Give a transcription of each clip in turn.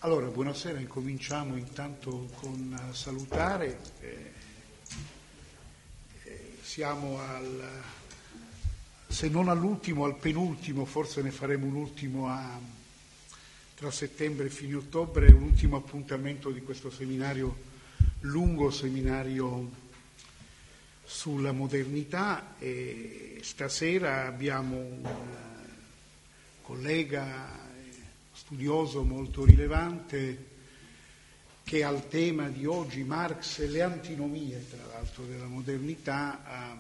Allora, buonasera, incominciamo intanto con salutare. Siamo se non all'ultimo, al penultimo, forse ne faremo un ultimo tra settembre e fine ottobre, un ultimo appuntamento di questo seminario, lungo seminario sulla modernità, e stasera abbiamo un collega studioso molto rilevante che al tema di oggi, Marx e le antinomie tra l'altro della modernità,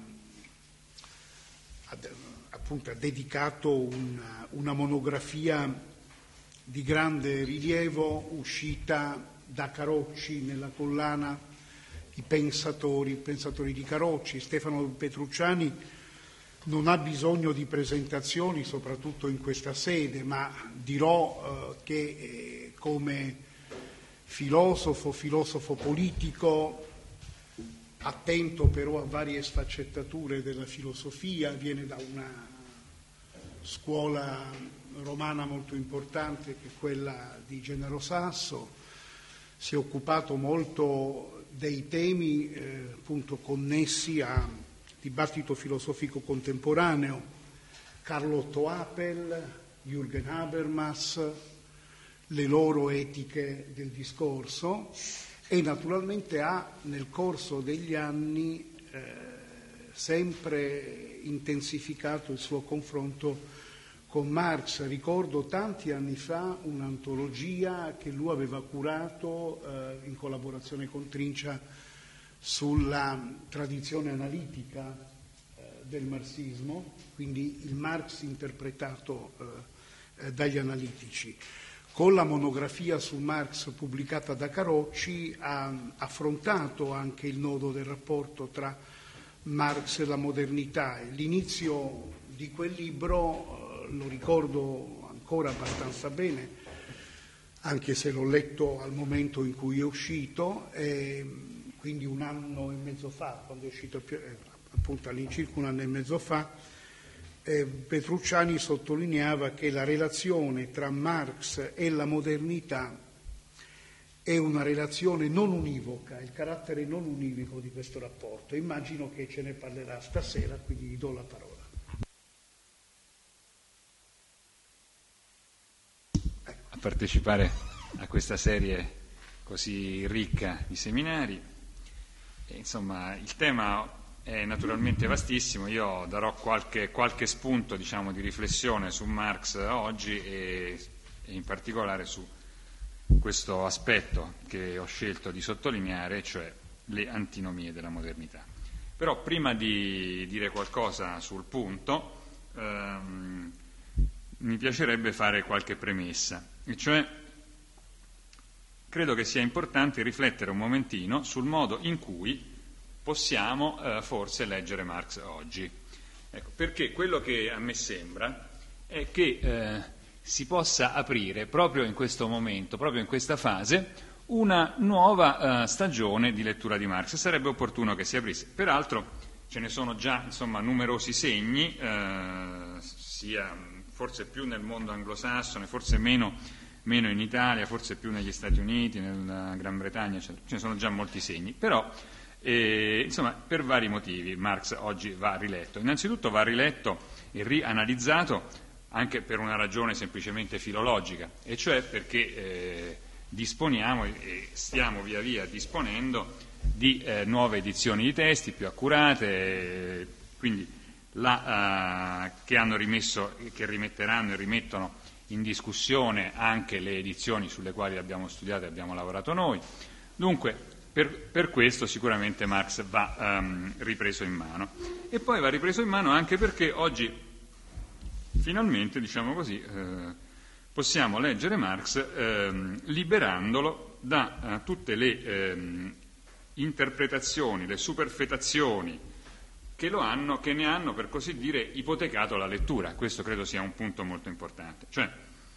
appunto ha dedicato una monografia di grande rilievo uscita da Carocci nella collana I pensatori di Carocci. Stefano Petrucciani non ha bisogno di presentazioni, soprattutto in questa sede, ma dirò che come filosofo politico, attento però a varie sfaccettature della filosofia, viene da una scuola romana molto importante che è quella di Gennaro Sasso, si è occupato molto dei temi appunto connessi a dibattito filosofico contemporaneo, Karl Otto Apel, Jürgen Habermas, le loro etiche del discorso, e naturalmente ha nel corso degli anni sempre intensificato il suo confronto con Marx. Ricordo tanti anni fa un'antologia che lui aveva curato in collaborazione con Trincia sulla tradizione analitica del marxismo, quindi il Marx interpretato dagli analitici. Con la monografia su Marx pubblicata da Carocci ha affrontato anche il nodo del rapporto tra Marx e la modernità. L'inizio di quel libro lo ricordo ancora abbastanza bene, anche se l'ho letto al momento in cui è uscito, quindi un anno e mezzo fa, quando è uscito appunto all'incirca un anno e mezzo fa. Petrucciani sottolineava che la relazione tra Marx e la modernità è una relazione non univoca, il carattere non univoco di questo rapporto. Immagino che ce ne parlerà stasera, quindi gli do la parola. A partecipare a questa serie così ricca di seminari. Insomma, il tema è naturalmente vastissimo. Io darò qualche spunto, diciamo, di riflessione su Marx oggi e in particolare su questo aspetto che ho scelto di sottolineare, cioè le antinomie della modernità. Però prima di dire qualcosa sul punto, mi piacerebbe fare qualche premessa, e cioè credo che sia importante riflettere un momentino sul modo in cui possiamo forse leggere Marx oggi. Ecco, perché quello che a me sembra è che si possa aprire proprio in questo momento, proprio in questa fase, una nuova stagione di lettura di Marx. Sarebbe opportuno che si aprisse. Peraltro ce ne sono già, insomma, numerosi segni, sia forse più nel mondo anglosassone, forse meno in Italia, forse più negli Stati Uniti, nella Gran Bretagna, eccetera. Ce ne sono già molti segni, però insomma, per vari motivi Marx oggi va riletto. Innanzitutto va riletto e rianalizzato anche per una ragione semplicemente filologica, e cioè perché disponiamo e stiamo via via disponendo di nuove edizioni di testi più accurate, quindi che hanno rimesso, che rimetteranno e rimettono in discussione anche le edizioni sulle quali abbiamo studiato e abbiamo lavorato noi. Dunque, per questo sicuramente Marx va ripreso in mano. E poi va ripreso in mano anche perché oggi, finalmente, diciamo così, possiamo leggere Marx liberandolo da tutte le interpretazioni, le superfetazioni che ne hanno, per così dire, ipotecato la lettura. Questo credo sia un punto molto importante. Cioè,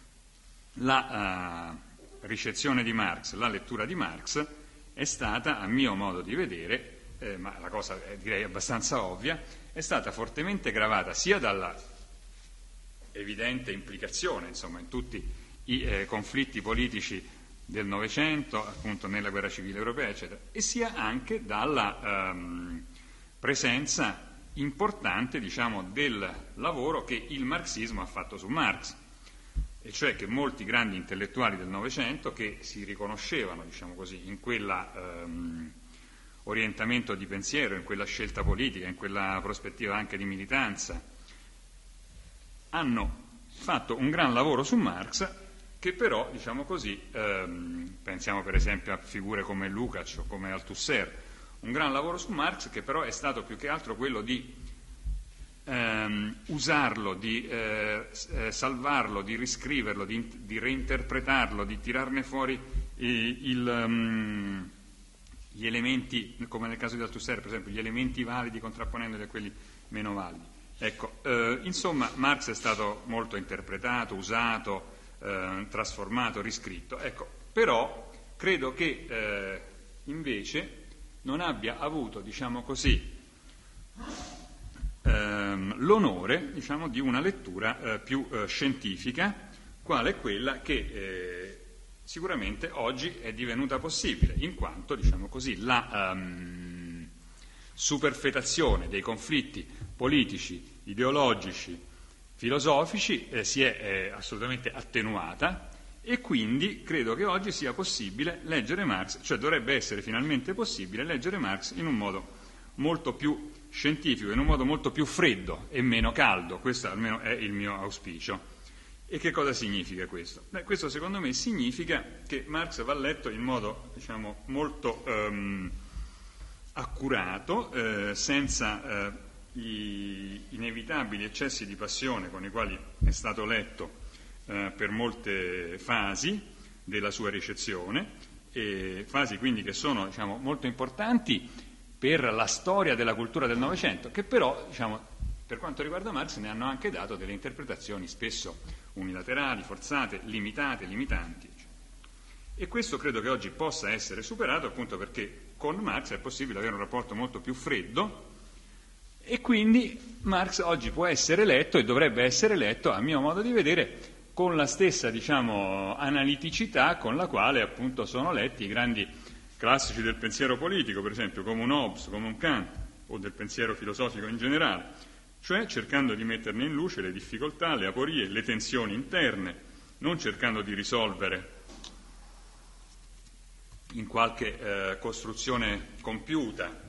la ricezione di Marx, la lettura di Marx è stata, a mio modo di vedere, ma la cosa è, direi, abbastanza ovvia, è stata fortemente gravata sia dalla evidente implicazione, insomma, in tutti i conflitti politici del Novecento, appunto nella guerra civile europea, eccetera, e sia anche dalla presenza importante, diciamo, del lavoro che il marxismo ha fatto su Marx, e cioè che molti grandi intellettuali del Novecento che si riconoscevano, diciamo così, in quella orientamento di pensiero, in quella scelta politica, in quella prospettiva anche di militanza, hanno fatto un gran lavoro su Marx, che però, diciamo così, pensiamo per esempio a figure come Lukács o come Althusser, un gran lavoro su Marx che però è stato più che altro quello di usarlo, di salvarlo, di riscriverlo, di reinterpretarlo, di tirarne fuori gli elementi, come nel caso di Althusser, per esempio, gli elementi validi contrapponendoli a quelli meno validi. Ecco, insomma, Marx è stato molto interpretato, usato, trasformato, riscritto. Ecco, però credo che invece non abbia avuto, diciamo così, l'onore, diciamo, di una lettura più scientifica, quale è quella che sicuramente oggi è divenuta possibile, in quanto, diciamo così, la superfetazione dei conflitti politici, ideologici, filosofici si è assolutamente attenuata, e quindi credo che oggi sia possibile leggere Marx, cioè dovrebbe essere finalmente possibile leggere Marx in un modo molto più scientifico, in un modo molto più freddo e meno caldo. Questo almeno è il mio auspicio. E che cosa significa questo? Beh, questo secondo me significa che Marx va letto in modo, diciamo, molto accurato, senza gli inevitabili eccessi di passione con i quali è stato letto per molte fasi della sua ricezione, fasi quindi che sono, diciamo, molto importanti per la storia della cultura del Novecento, che però, diciamo, per quanto riguarda Marx ne hanno anche dato delle interpretazioni spesso unilaterali, forzate, limitate, limitanti. E questo credo che oggi possa essere superato, appunto perché con Marx è possibile avere un rapporto molto più freddo, e quindi Marx oggi può essere letto e dovrebbe essere letto, a mio modo di vedere, con la stessa, diciamo, analiticità con la quale appunto sono letti i grandi classici del pensiero politico, per esempio come un Hobbes, come un Kant, o del pensiero filosofico in generale, cioè cercando di metterne in luce le difficoltà, le aporie, le tensioni interne, non cercando di risolvere in qualche costruzione compiuta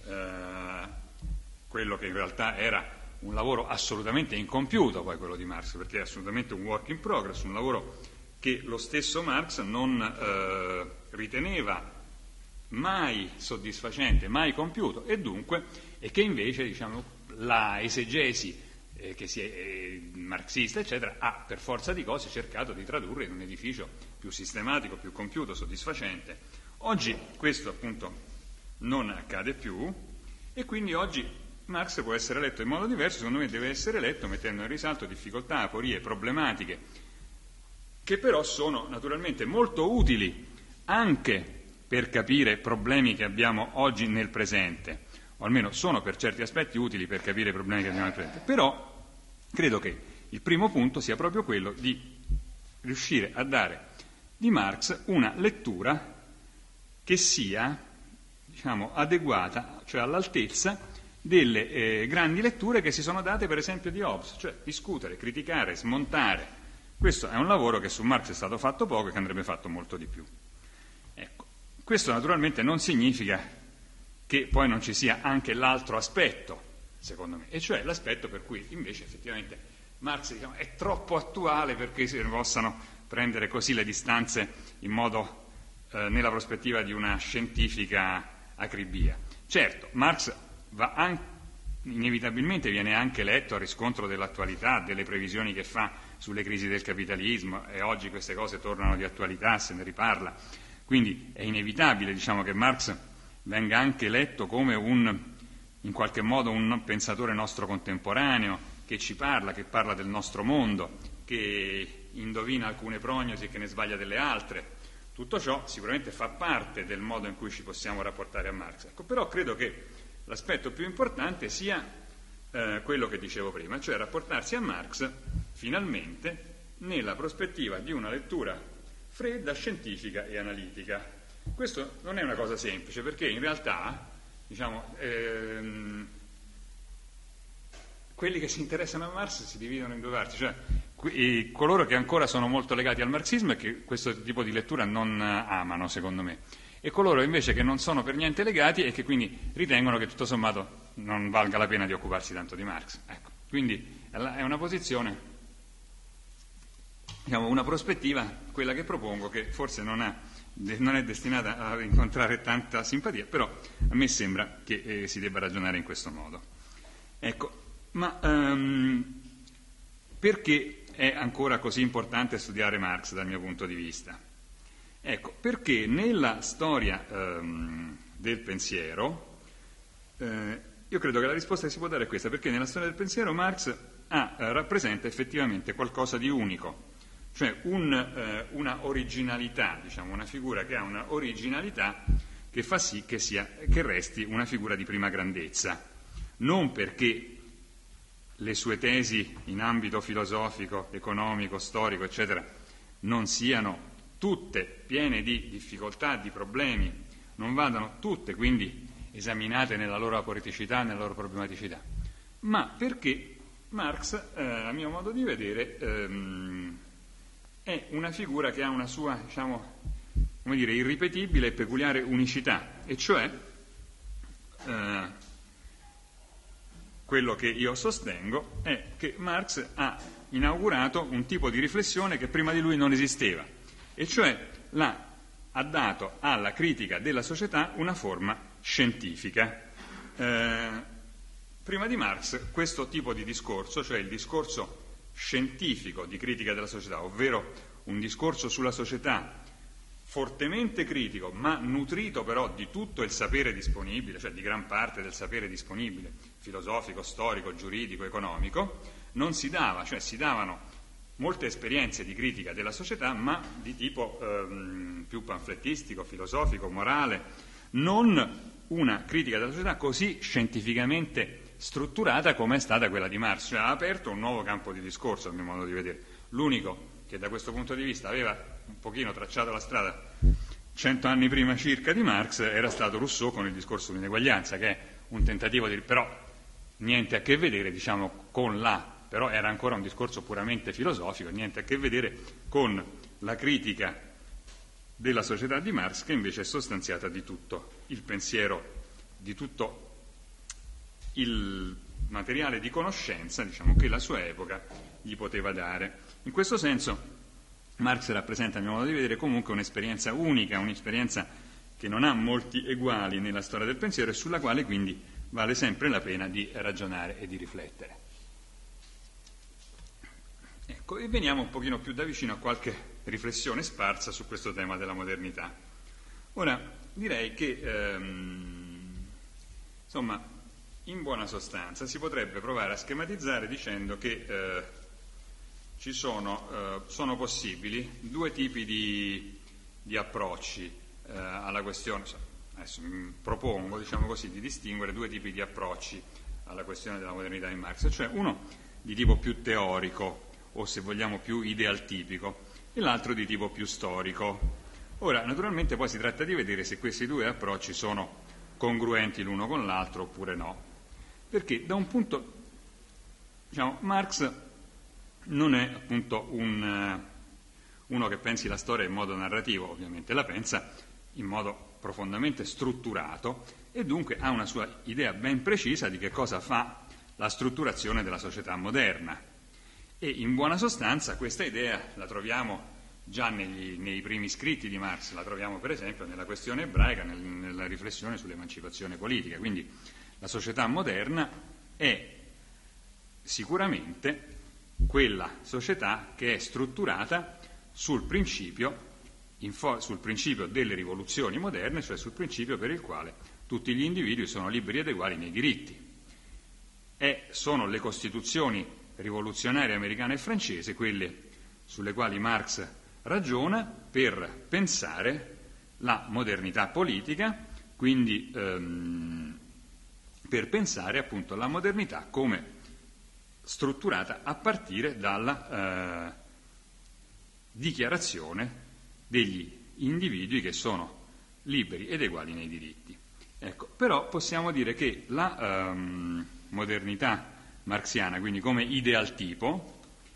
quello che in realtà era un lavoro assolutamente incompiuto, poi quello di Marx, perché è assolutamente un work in progress, un lavoro che lo stesso Marx non riteneva mai soddisfacente, mai compiuto, e che invece, diciamo, la esegesi marxista, eccetera, ha per forza di cose cercato di tradurre in un edificio più sistematico, più compiuto, soddisfacente. Oggi questo appunto non accade più, e quindi oggi Marx può essere letto in modo diverso. Secondo me deve essere letto mettendo in risalto difficoltà, aporie, problematiche, che però sono naturalmente molto utili anche per capire problemi che abbiamo oggi nel presente, o almeno sono per certi aspetti utili per capire i problemi che abbiamo nel presente. Però credo che il primo punto sia proprio quello di riuscire a dare di Marx una lettura che sia, diciamo, adeguata, cioè all'altezza delle grandi letture che si sono date per esempio di Hobbes, cioè discutere, criticare, smontare. Questo è un lavoro che su Marx è stato fatto poco e che andrebbe fatto molto di più. Ecco. Questo naturalmente non significa che poi non ci sia anche l'altro aspetto, secondo me, e cioè l'aspetto per cui invece effettivamente Marx, diciamo, è troppo attuale perché se ne possano prendere così le distanze in modo nella prospettiva di una scientifica acribia. Certo, Marx inevitabilmente viene anche letto a riscontro dell'attualità, delle previsioni che fa sulle crisi del capitalismo, e oggi queste cose tornano di attualità, se ne riparla. Quindi è inevitabile, diciamo, che Marx venga anche letto come in qualche modo un pensatore nostro contemporaneo, che ci parla, che parla del nostro mondo, che indovina alcune prognosi e che ne sbaglia delle altre. Tutto ciò sicuramente fa parte del modo in cui ci possiamo rapportare a Marx. Ecco, però credo che l'aspetto più importante sia quello che dicevo prima, cioè rapportarsi a Marx finalmente nella prospettiva di una lettura fredda, scientifica e analitica. Questo non è una cosa semplice, perché in realtà, diciamo, quelli che si interessano a Marx si dividono in due parti, cioè coloro che ancora sono molto legati al marxismo e che questo tipo di lettura non amano, secondo me, e coloro invece che non sono per niente legati e che quindi ritengono che tutto sommato non valga la pena di occuparsi tanto di Marx. Ecco, quindi è una posizione, diciamo, una prospettiva, quella che propongo, che forse non è destinata a incontrare tanta simpatia, però a me sembra che si debba ragionare in questo modo. Ecco, ma perché è ancora così importante studiare Marx dal mio punto di vista? Ecco, perché nella storia del pensiero, io credo che la risposta che si può dare è questa, perché nella storia del pensiero Marx rappresenta effettivamente qualcosa di unico, cioè una originalità, diciamo, una figura che ha una originalità che fa sì che resti una figura di prima grandezza, non perché le sue tesi in ambito filosofico, economico, storico, eccetera, non siano tutte piene di difficoltà, di problemi, non vadano tutte quindi esaminate nella loro aporeticità, nella loro problematicità, ma perché Marx, a mio modo di vedere, è una figura che ha una sua, diciamo, come dire, irripetibile e peculiare unicità, e cioè quello che io sostengo è che Marx ha inaugurato un tipo di riflessione che prima di lui non esisteva, e cioè ha dato alla critica della società una forma scientifica. Prima di Marx questo tipo di discorso, cioè il discorso scientifico di critica della società, ovvero un discorso sulla società fortemente critico, ma nutrito però di tutto il sapere disponibile, cioè di gran parte del sapere disponibile, filosofico, storico, giuridico, economico, non si dava, cioè si davano molte esperienze di critica della società, ma di tipo più panflettistico, filosofico, morale, non una critica della società così scientificamente strutturata come è stata quella di Marx, cioè ha aperto un nuovo campo di discorso, a mio modo di vedere. L'unico che da questo punto di vista aveva un pochino tracciato la strada 100 anni prima circa di Marx era stato Rousseau con il discorso sull'ineguaglianza, che è un tentativo di, però niente a che vedere, diciamo, con però era ancora un discorso puramente filosofico, niente a che vedere con la critica della società di Marx, che invece è sostanziata di tutto il pensiero, di tutto il materiale di conoscenza, diciamo, che la sua epoca gli poteva dare. In questo senso Marx rappresenta, a mio modo di vedere, comunque un'esperienza unica, un'esperienza che non ha molti eguali nella storia del pensiero e sulla quale quindi vale sempre la pena di ragionare e di riflettere. Ecco, e veniamo un pochino più da vicino a qualche riflessione sparsa su questo tema della modernità. Ora, direi che, insomma, in buona sostanza si potrebbe provare a schematizzare dicendo che sono possibili due tipi di approcci alla questione. Adesso propongo, diciamo così, di distinguere due tipi di approcci alla questione della modernità in Marx, cioè uno di tipo più teorico o, se vogliamo, più idealtipico, e l'altro di tipo più storico. Ora, naturalmente poi si tratta di vedere se questi due approcci sono congruenti l'uno con l'altro oppure no, perché da un punto, diciamo, Marx non è appunto uno che pensi la storia in modo narrativo, ovviamente la pensa in modo profondamente strutturato e dunque ha una sua idea ben precisa di che cosa fa la strutturazione della società moderna. E in buona sostanza questa idea la troviamo già nei primi scritti di Marx, la troviamo per esempio nella questione ebraica, nella riflessione sull'emancipazione politica. Quindi la società moderna è sicuramente quella società che è strutturata sul principio delle rivoluzioni moderne, cioè sul principio per il quale tutti gli individui sono liberi ed uguali nei diritti. Sono le costituzioni rivoluzionarie americane e francese quelle sulle quali Marx ragiona per pensare la modernità politica, quindi per pensare appunto la modernità come strutturata a partire dalla dichiarazione degli individui che sono liberi ed eguali nei diritti. Ecco, però possiamo dire che la modernità marxiana, quindi come ideal tipo,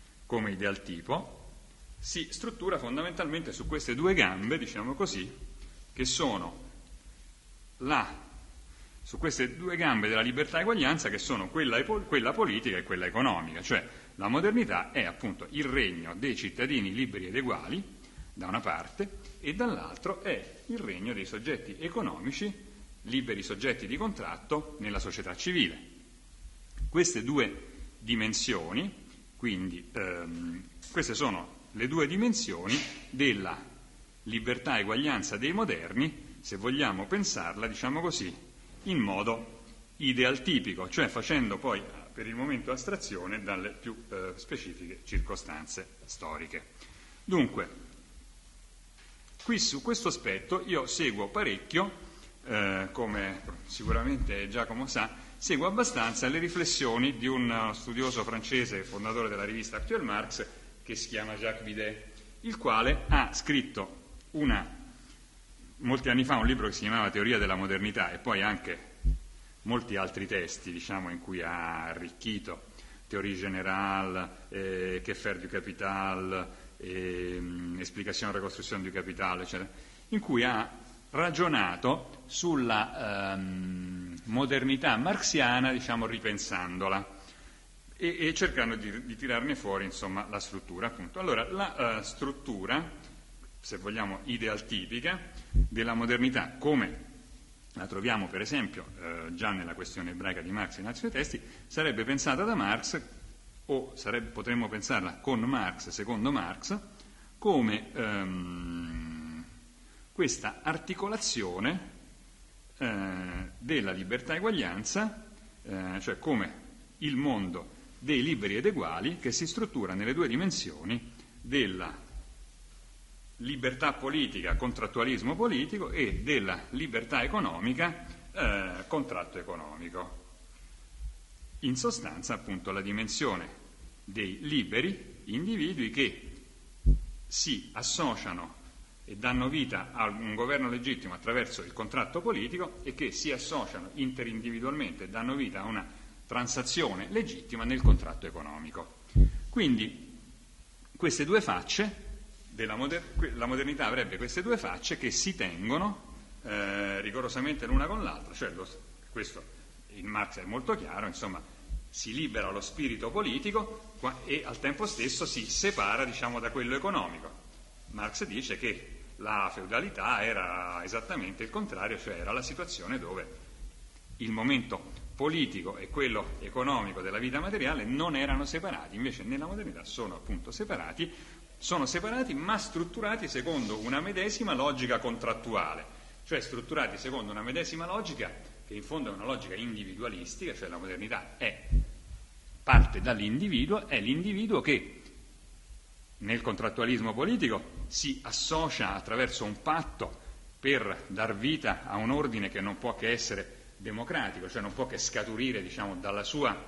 si struttura fondamentalmente su queste due gambe, diciamo così, che sono su queste due gambe della libertà e eguaglianza, che sono quella politica e quella economica. Cioè la modernità è appunto il regno dei cittadini liberi ed eguali da una parte, e dall'altro è il regno dei soggetti economici, liberi soggetti di contratto nella società civile. Queste due dimensioni, quindi queste sono le due dimensioni della libertà e eguaglianza dei moderni, se vogliamo pensarla, diciamo così, in modo idealtipico, cioè facendo poi per il momento astrazione dalle più specifiche circostanze storiche. Dunque, qui su questo aspetto io seguo parecchio, come sicuramente Giacomo sa, seguo abbastanza le riflessioni di un studioso francese, fondatore della rivista Actuel Marx, che si chiama Jacques Bidet, il quale ha scritto molti anni fa un libro che si chiamava Teoria della modernità, e poi anche molti altri testi, diciamo, in cui ha arricchito Théorie générale, Que faire du capital, Explication de la reconstruction du capital, eccetera, in cui ha ragionato sulla modernità marxiana, diciamo, ripensandola e cercando di tirarne fuori, insomma, la struttura, appunto. Allora, la struttura, se vogliamo, idealtipica della modernità, come la troviamo per esempio già nella questione ebraica di Marx in altri testi, sarebbe pensata da Marx, o potremmo pensarla con Marx, secondo Marx, come questa articolazione della libertà e eguaglianza, cioè come il mondo dei liberi ed eguali, che si struttura nelle due dimensioni della libertà politica, contrattualismo politico, e della libertà economica, contratto economico. In sostanza, appunto, la dimensione dei liberi individui che si associano e danno vita a un governo legittimo attraverso il contratto politico, e che si associano interindividualmente e danno vita a una transazione legittima nel contratto economico. Quindi queste due facce la modernità avrebbe queste due facce che si tengono rigorosamente l'una con l'altra, cioè questo in Marx è molto chiaro, insomma, si libera lo spirito politico e al tempo stesso si separa, diciamo, da quello economico. Marx dice che la feudalità era esattamente il contrario, cioè era la situazione dove il momento politico e quello economico della vita materiale non erano separati, invece nella modernità sono appunto separati ma strutturati secondo una medesima logica contrattuale, cioè strutturati secondo una medesima logica che in fondo è una logica individualistica, cioè la modernità parte dall'individuo, è l'individuo che nel contrattualismo politico si associa attraverso un patto per dar vita a un ordine che non può che essere democratico, cioè non può che scaturire, diciamo, dalla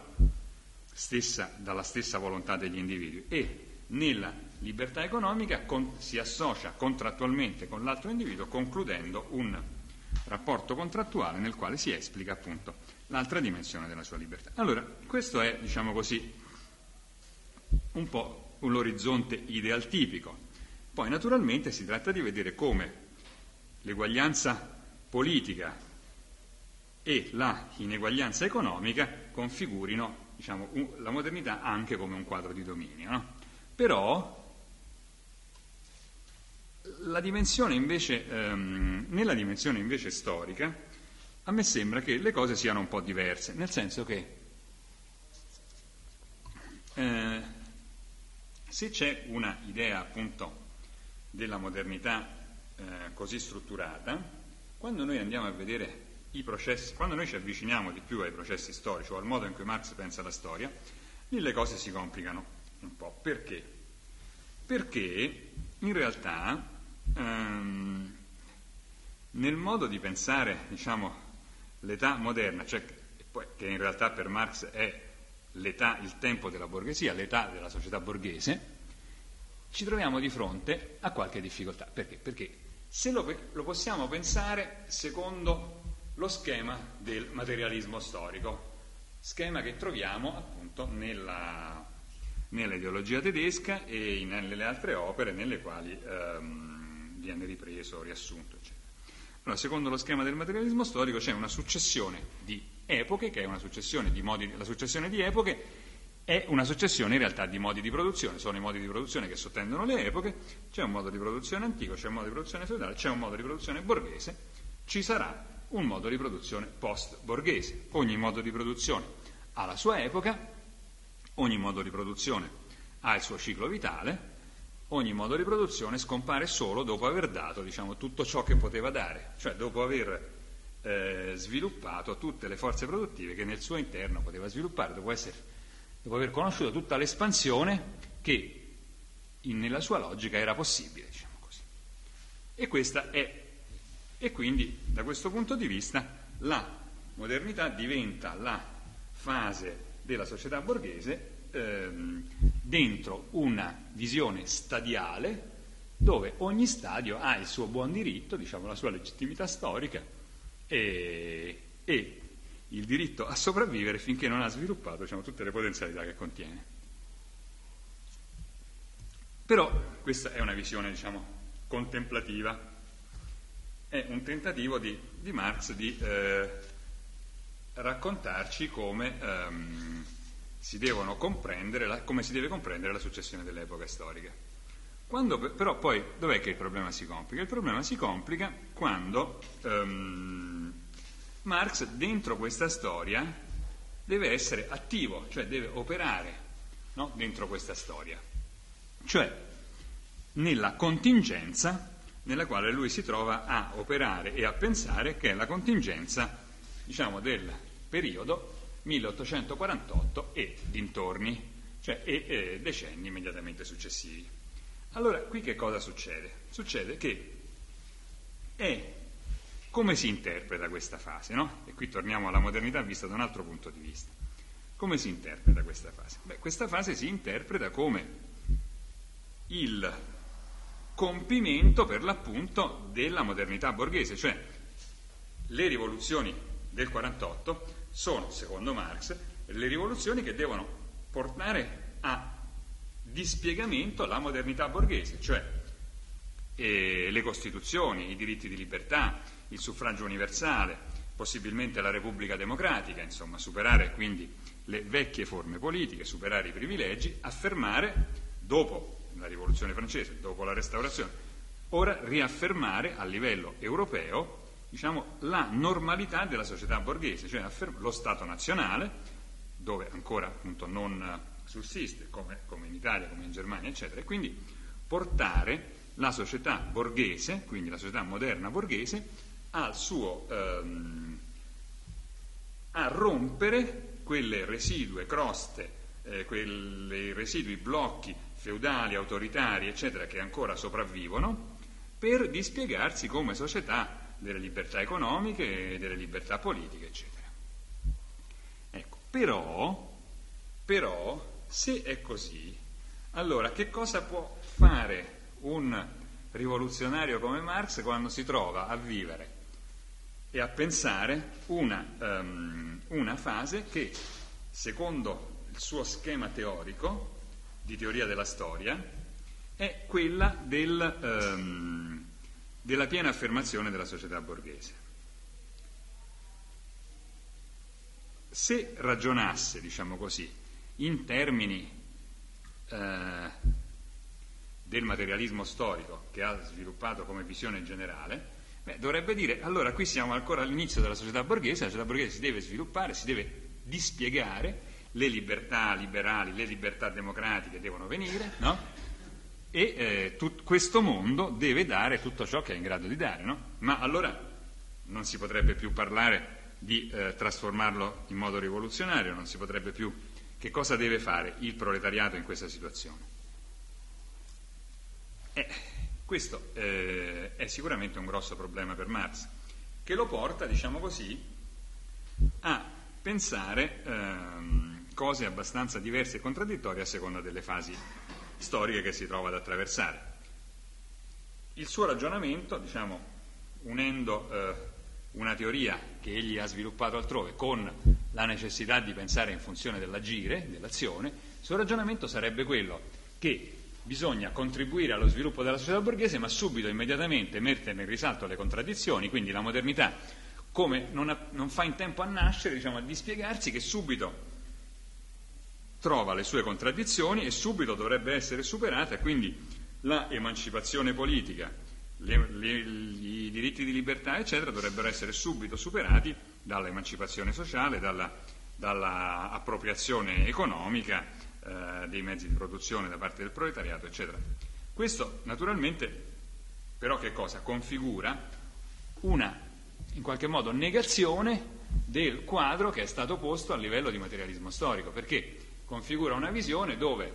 stessa volontà degli individui, e nella libertà economica si associa contrattualmente con l'altro individuo, concludendo un rapporto contrattuale nel quale si esplica appunto l'altra dimensione della sua libertà. Allora, questo è, diciamo così, un po' l'orizzonte idealtipico. Poi naturalmente si tratta di vedere come l'eguaglianza politica e la ineguaglianza economica configurino, diciamo, la modernità anche come un quadro di dominio, no? Però nella dimensione invece storica, a me sembra che le cose siano un po' diverse, nel senso che se c'è una idea appunto della modernità così strutturata, quando noi andiamo a vedere i processi, quando noi ci avviciniamo di più ai processi storici o al modo in cui Marx pensa la storia, lì le cose si complicano un po'. Perché? Perché in realtà nel modo di pensare, diciamo, l'età moderna, cioè che in realtà per Marx è il tempo della borghesia, l'età della società borghese, ci troviamo di fronte a qualche difficoltà. Perché? Perché se lo possiamo pensare secondo lo schema del materialismo storico, schema che troviamo appunto nell'ideologia tedesca e nelle altre opere nelle quali viene ripreso, riassunto, eccetera. Allora, secondo lo schema del materialismo storico c'è una successione di epoche, che è una successione di modi. La successione di epoche è una successione in realtà di modi di produzione, sono i modi di produzione che sottendono le epoche, c'è un modo di produzione antico, c'è un modo di produzione feudale, c'è un modo di produzione borghese, ci sarà un modo di produzione post-borghese. Ogni modo di produzione ha la sua epoca, ogni modo di produzione ha il suo ciclo vitale, ogni modo di produzione scompare solo dopo aver dato, diciamo, tutto ciò che poteva dare, cioè dopo aver sviluppato tutte le forze produttive che nel suo interno poteva sviluppare, dopo aver conosciuto tutta l'espansione che nella sua logica era possibile, diciamo così. E quindi da questo punto di vista la modernità diventa la fase della società borghese dentro una visione stadiale dove ogni stadio ha il suo buon diritto, diciamo la sua legittimità storica e il diritto a sopravvivere finché non ha sviluppato, diciamo, tutte le potenzialità che contiene. Però questa è una visione, diciamo, contemplativa, è un tentativo di Marx di raccontarci come si deve comprendere la successione delle epoche storiche. Però poi dov'è che il problema si complica? Il problema si complica quando Marx dentro questa storia deve essere attivo, cioè deve operare, no? Dentro questa storia, cioè nella contingenza nella quale lui si trova a operare e a pensare, che è la contingenza, diciamo, del periodo 1848 e dintorni, cioè e decenni immediatamente successivi. Allora, qui che cosa succede? Succede che come si interpreta questa fase, no? E qui torniamo alla modernità vista da un altro punto di vista. Come si interpreta questa fase? Beh, questa fase si interpreta come il compimento, per l'appunto, della modernità borghese, cioè le rivoluzioni del 48 sono, secondo Marx, le rivoluzioni che devono portare a dispiegamento la modernità borghese, cioè le costituzioni, i diritti di libertà, il suffragio universale, possibilmente la Repubblica democratica, insomma, superare quindi le vecchie forme politiche, superare i privilegi, affermare, dopo la Rivoluzione francese, dopo la Restaurazione, ora riaffermare a livello europeo, diciamo, la normalità della società borghese, cioè lo Stato nazionale, dove ancora appunto non sussiste, come in Italia, come in Germania, eccetera, e quindi portare la società borghese, quindi la società moderna borghese, al suo a rompere quelle residue croste, quei residui blocchi feudali, autoritari, eccetera, che ancora sopravvivono, per dispiegarsi come società delle libertà economiche e delle libertà politiche, eccetera. Ecco, però, se è così, allora che cosa può fare un rivoluzionario come Marx quando si trova a vivere e a pensare una fase che, secondo il suo schema teorico di teoria della storia, è quella della piena affermazione della società borghese. Se ragionasse, diciamo così, in termini del materialismo storico che ha sviluppato come visione generale, dovrebbe dire, allora qui siamo ancora all'inizio della società borghese, la società borghese si deve sviluppare, si deve dispiegare, le libertà liberali, le libertà democratiche devono venire, no? E questo mondo deve dare tutto ciò che è in grado di dare, no? Ma allora non si potrebbe più parlare di trasformarlo in modo rivoluzionario, non si potrebbe più. Che cosa deve fare il proletariato in questa situazione? Questo è sicuramente un grosso problema per Marx, che lo porta, diciamo così, a pensare cose abbastanza diverse e contraddittorie a seconda delle fasi storiche che si trova ad attraversare. Il suo ragionamento, diciamo, unendo una teoria che egli ha sviluppato altrove con la necessità di pensare in funzione dell'agire, dell'azione, il suo ragionamento sarebbe quello che bisogna contribuire allo sviluppo della società borghese, ma subito, immediatamente, mettere in risalto le contraddizioni, quindi la modernità, come non fa in tempo a nascere, diciamo, a dispiegarsi, che subito trova le sue contraddizioni e subito dovrebbe essere superata, e quindi la emancipazione politica, i diritti di libertà, eccetera, dovrebbero essere subito superati dalla emancipazione sociale, dalla appropriazione economica dei mezzi di produzione da parte del proletariato, eccetera. Questo naturalmente però che cosa? Configura una, in qualche modo, negazione del quadro che è stato posto a livello di materialismo storico, perché configura una visione dove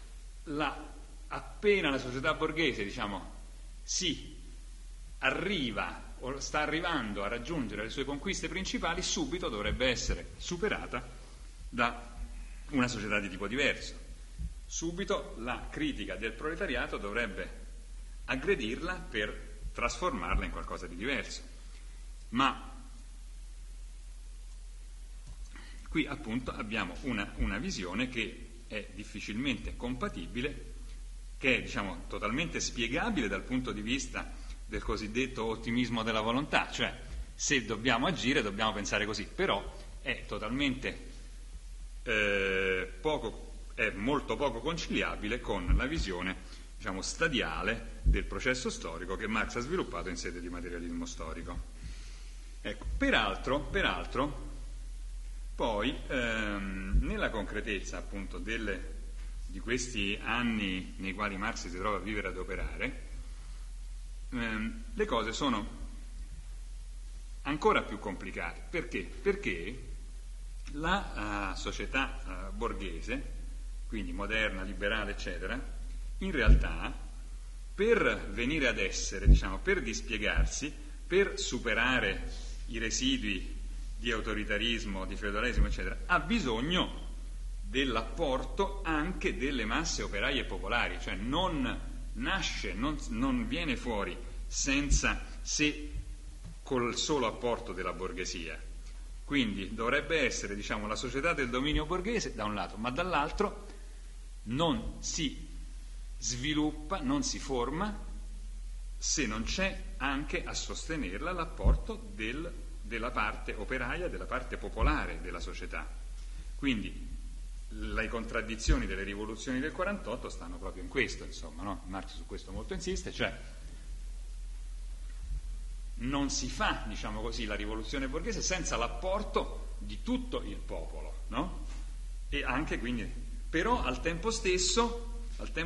appena la società borghese, diciamo, si arriva o sta arrivando a raggiungere le sue conquiste principali, subito dovrebbe essere superata da una società di tipo diverso. Subito la critica del proletariato dovrebbe aggredirla per trasformarla in qualcosa di diverso. Ma qui appunto abbiamo una visione che è difficilmente compatibile, che è, diciamo, totalmente spiegabile dal punto di vista del cosiddetto ottimismo della volontà, cioè se dobbiamo agire dobbiamo pensare così, però è totalmente è molto poco conciliabile con la visione, diciamo, stadiale del processo storico che Marx ha sviluppato in sede di materialismo storico. Ecco, peraltro poi nella concretezza appunto di questi anni nei quali Marx si trova a vivere, ad operare, le cose sono ancora più complicate. Perché? Perché la società borghese, quindi moderna, liberale, eccetera, in realtà per venire ad essere, diciamo, per dispiegarsi, per superare i residui di autoritarismo, di feudalesimo, eccetera, ha bisogno dell'apporto anche delle masse operaie e popolari, cioè non nasce, non viene fuori col solo apporto della borghesia. Quindi dovrebbe essere, diciamo, la società del dominio borghese da un lato, ma dall'altro non si sviluppa, non si forma se non c'è anche a sostenerla l'apporto della parte operaia, della parte popolare della società. Quindi le contraddizioni delle rivoluzioni del 48 stanno proprio in questo, insomma, no? Marx su questo molto insiste, cioè non si fa, diciamo così, la rivoluzione borghese senza l'apporto di tutto il popolo, no? E anche quindi, però al tempo stesso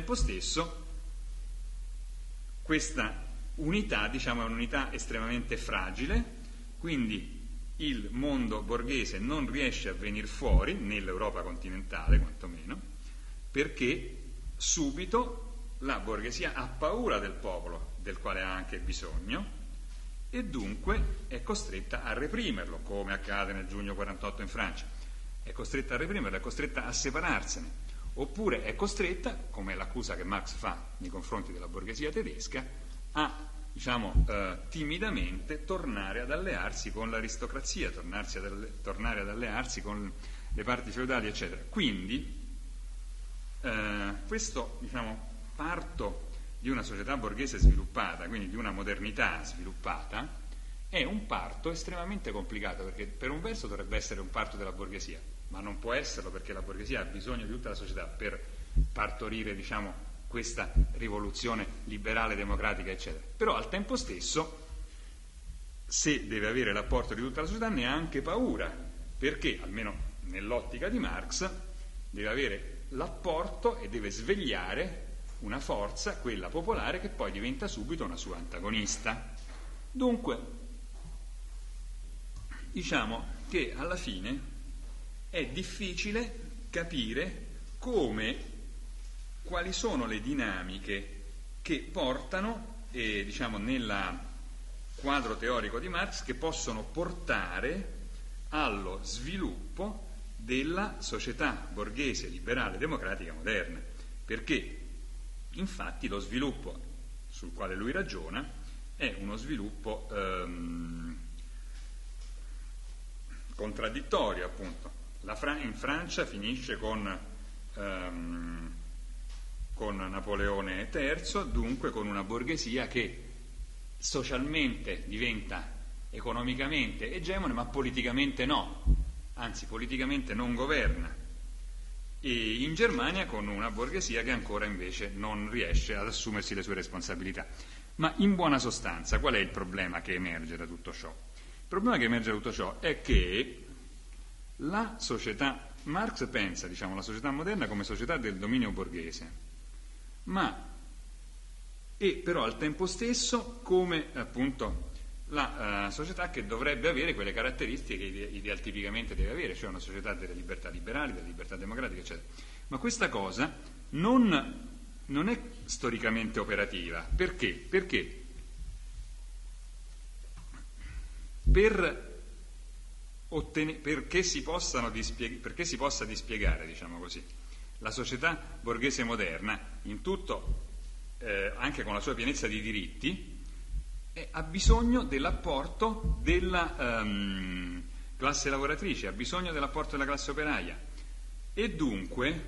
questa unità, diciamo, è un'unità estremamente fragile, quindi il mondo borghese non riesce a venire fuori nell'Europa continentale, quantomeno, perché subito la borghesia ha paura del popolo, del quale ha anche bisogno, e dunque è costretta a reprimerlo, come accade nel giugno 48 in Francia. È costretta a reprimerlo, è costretta a separarsene, oppure è costretta, come è l'accusa che Marx fa nei confronti della borghesia tedesca, a, diciamo, timidamente tornare ad allearsi con l'aristocrazia, tornare ad allearsi con le parti feudali, eccetera. Quindi questo, diciamo, parto di una società borghese sviluppata, quindi di una modernità sviluppata, è un parto estremamente complicato, perché per un verso dovrebbe essere un parto della borghesia, ma non può esserlo perché la borghesia ha bisogno di tutta la società per partorire, diciamo, questa rivoluzione liberale, democratica, eccetera. Però al tempo stesso, se deve avere l'apporto di tutta la società, ne ha anche paura, perché, almeno nell'ottica di Marx, deve avere l'apporto e deve svegliare una forza, quella popolare, che poi diventa subito una sua antagonista. Dunque, diciamo che alla fine è difficile capire quali sono le dinamiche che portano, diciamo, nel quadro teorico di Marx, che possono portare allo sviluppo della società borghese liberale democratica moderna. Perché Infatti lo sviluppo sul quale lui ragiona è uno sviluppo contraddittorio, appunto. In Francia finisce con Napoleone III, dunque con una borghesia che socialmente diventa economicamente egemone, ma politicamente no, anzi politicamente non governa. E in Germania con una borghesia che ancora invece non riesce ad assumersi le sue responsabilità. Ma in buona sostanza qual è il problema che emerge da tutto ciò? Il problema che emerge da tutto ciò è che la società, Marx pensa, diciamo, la società moderna come società del dominio borghese, e però al tempo stesso come appunto la società che dovrebbe avere quelle caratteristiche che idealtipicamente deve avere, cioè una società delle libertà liberali, delle libertà democratiche, eccetera. Ma questa cosa non è storicamente operativa. Perché? Perché perché si possa dispiegare, diciamo così, la società borghese moderna in tutto, anche con la sua pienezza di diritti, ha bisogno dell'apporto della classe lavoratrice, ha bisogno dell'apporto della classe operaia e dunque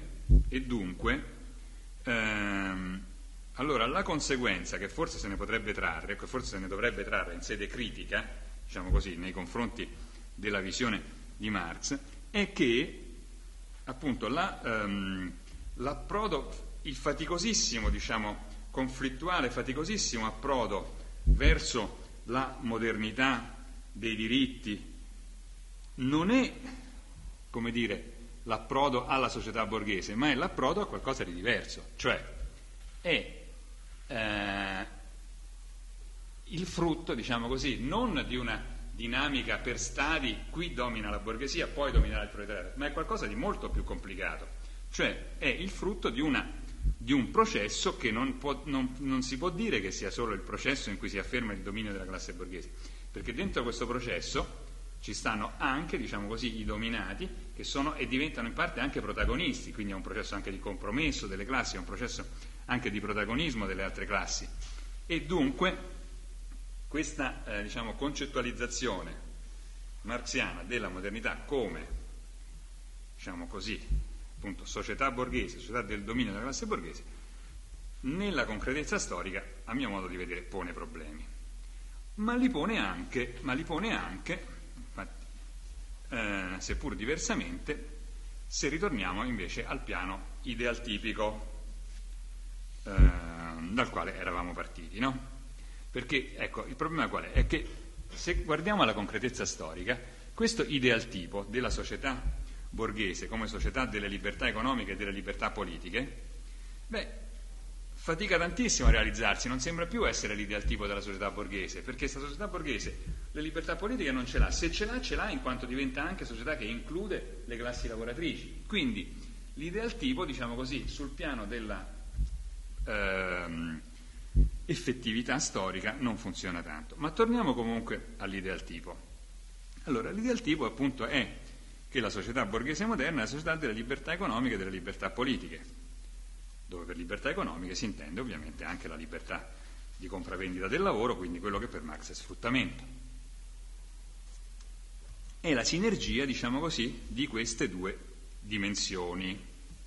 allora la conseguenza che forse se ne potrebbe trarre, che forse se ne dovrebbe trarre in sede critica, diciamo così, nei confronti della visione di Marx, è che appunto l'approdo, il faticosissimo, diciamo, conflittuale, faticosissimo approdo verso la modernità dei diritti non è, come dire, l'approdo alla società borghese, ma è l'approdo a qualcosa di diverso, cioè è il frutto, diciamo così, non di una dinamica per stadi, qui domina la borghesia, poi dominerà il proletariato, ma è qualcosa di molto più complicato, cioè è il frutto di un processo che non si può dire che sia solo il processo in cui si afferma il dominio della classe borghese, perché dentro questo processo ci stanno anche, diciamo così, i dominati che sono e diventano in parte anche protagonisti, quindi è un processo anche di compromesso delle classi, è un processo anche di protagonismo delle altre classi. E dunque questa diciamo, concettualizzazione marxiana della modernità come, diciamo così, appunto, società borghese, società del dominio della classe borghese, nella concretezza storica, a mio modo di vedere, pone problemi. Ma li pone anche seppur diversamente, se ritorniamo invece al piano idealtipico dal quale eravamo partiti, no? Perché, ecco, il problema qual è? È che se guardiamo alla concretezza storica, questo idealtipo della società borghese come società delle libertà economiche e delle libertà politiche, fatica tantissimo a realizzarsi, non sembra più essere l'idealtipo della società borghese, perché questa società borghese le libertà politiche non ce l'ha, se ce l'ha in quanto diventa anche società che include le classi lavoratrici, quindi l'idealtipo, diciamo così, sul piano della effettività storica non funziona tanto. Ma torniamo comunque all'idealtipo. Allora, l'idealtipo appunto è che la società borghese moderna è la società delle libertà economiche e delle libertà politiche, dove per libertà economiche si intende ovviamente anche la libertà di compravendita del lavoro, quindi quello che per Marx è sfruttamento. È la sinergia, diciamo così, di queste due dimensioni,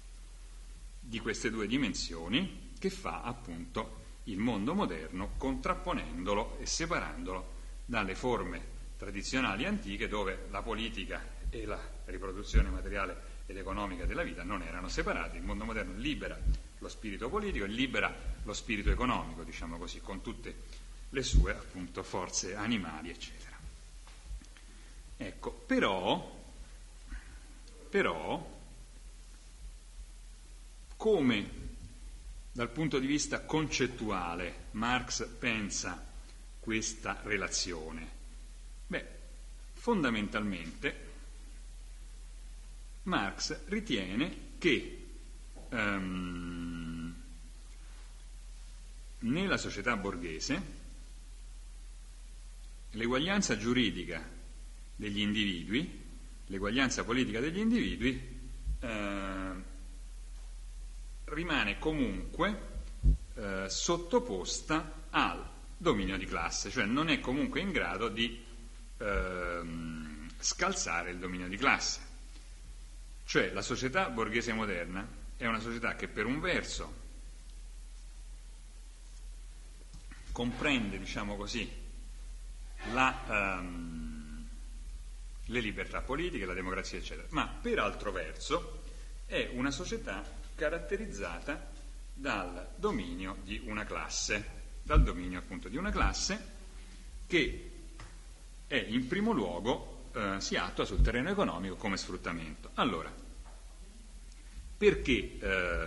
che fa appunto il mondo moderno, contrapponendolo e separandolo dalle forme tradizionali antiche dove la politica e la riproduzione materiale ed economica della vita non erano separati. Il mondo moderno libera lo spirito politico e libera lo spirito economico, diciamo così, con tutte le sue appunto forze animali, eccetera. Ecco, però come dal punto di vista concettuale Marx pensa questa relazione? Fondamentalmente Marx ritiene che nella società borghese l'eguaglianza giuridica degli individui, l'eguaglianza politica degli individui rimane comunque sottoposta al dominio di classe, cioè non è comunque in grado di scalzare il dominio di classe. Cioè la società borghese moderna è una società che per un verso comprende, diciamo così, le libertà politiche, la democrazia, eccetera, ma per altro verso è una società caratterizzata dal dominio di una classe, dal dominio appunto di una classe che è in primo luogo si attua sul terreno economico come sfruttamento. Allora, perché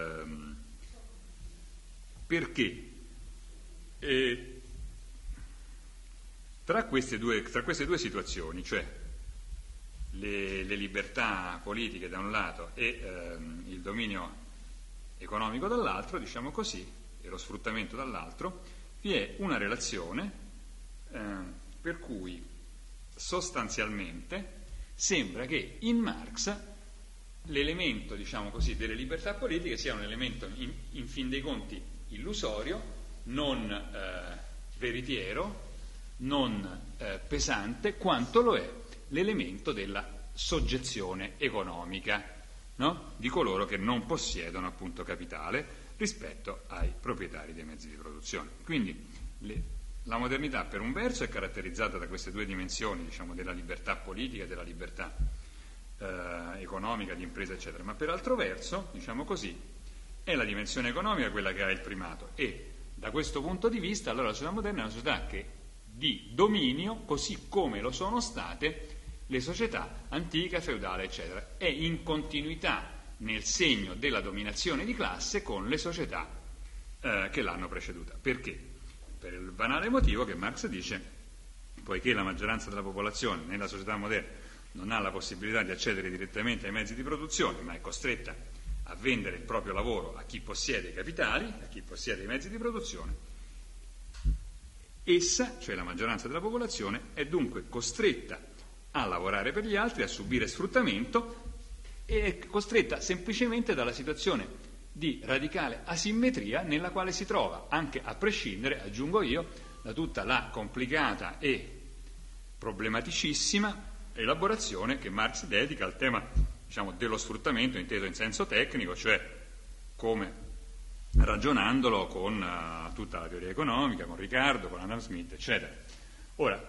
tra queste due situazioni, cioè le libertà politiche da un lato e il dominio economico dall'altro, diciamo così, e lo sfruttamento dall'altro, vi è una relazione per cui sostanzialmente sembra che in Marx l'elemento, diciamo così, delle libertà politiche sia un elemento in fin dei conti illusorio, non veritiero, non pesante, quanto lo è l'elemento della soggezione economica, no? Di coloro che non possiedono appunto capitale rispetto ai proprietari dei mezzi di produzione. Quindi la modernità per un verso è caratterizzata da queste due dimensioni, diciamo, della libertà politica e della libertà economica, di impresa, eccetera, ma per altro verso, diciamo così, è la dimensione economica quella che ha il primato, e da questo punto di vista allora la società moderna è una società che di dominio, così come lo sono state le società antica, feudale, eccetera, è in continuità nel segno della dominazione di classe con le società che l'hanno preceduta. Perché? Per il banale motivo che Marx dice: poiché la maggioranza della popolazione nella società moderna non ha la possibilità di accedere direttamente ai mezzi di produzione, ma è costretta a vendere il proprio lavoro a chi possiede i capitali, a chi possiede i mezzi di produzione, essa, cioè la maggioranza della popolazione, è dunque costretta a lavorare per gli altri, a subire sfruttamento, e è costretta semplicemente dalla situazione di radicale asimmetria nella quale si trova, anche a prescindere, aggiungo io, da tutta la complicata e problematicissima elaborazione che Marx dedica al tema, diciamo, dello sfruttamento inteso in senso tecnico, cioè come ragionandolo con tutta la teoria economica, con Riccardo, con Adam Smith, eccetera. Ora,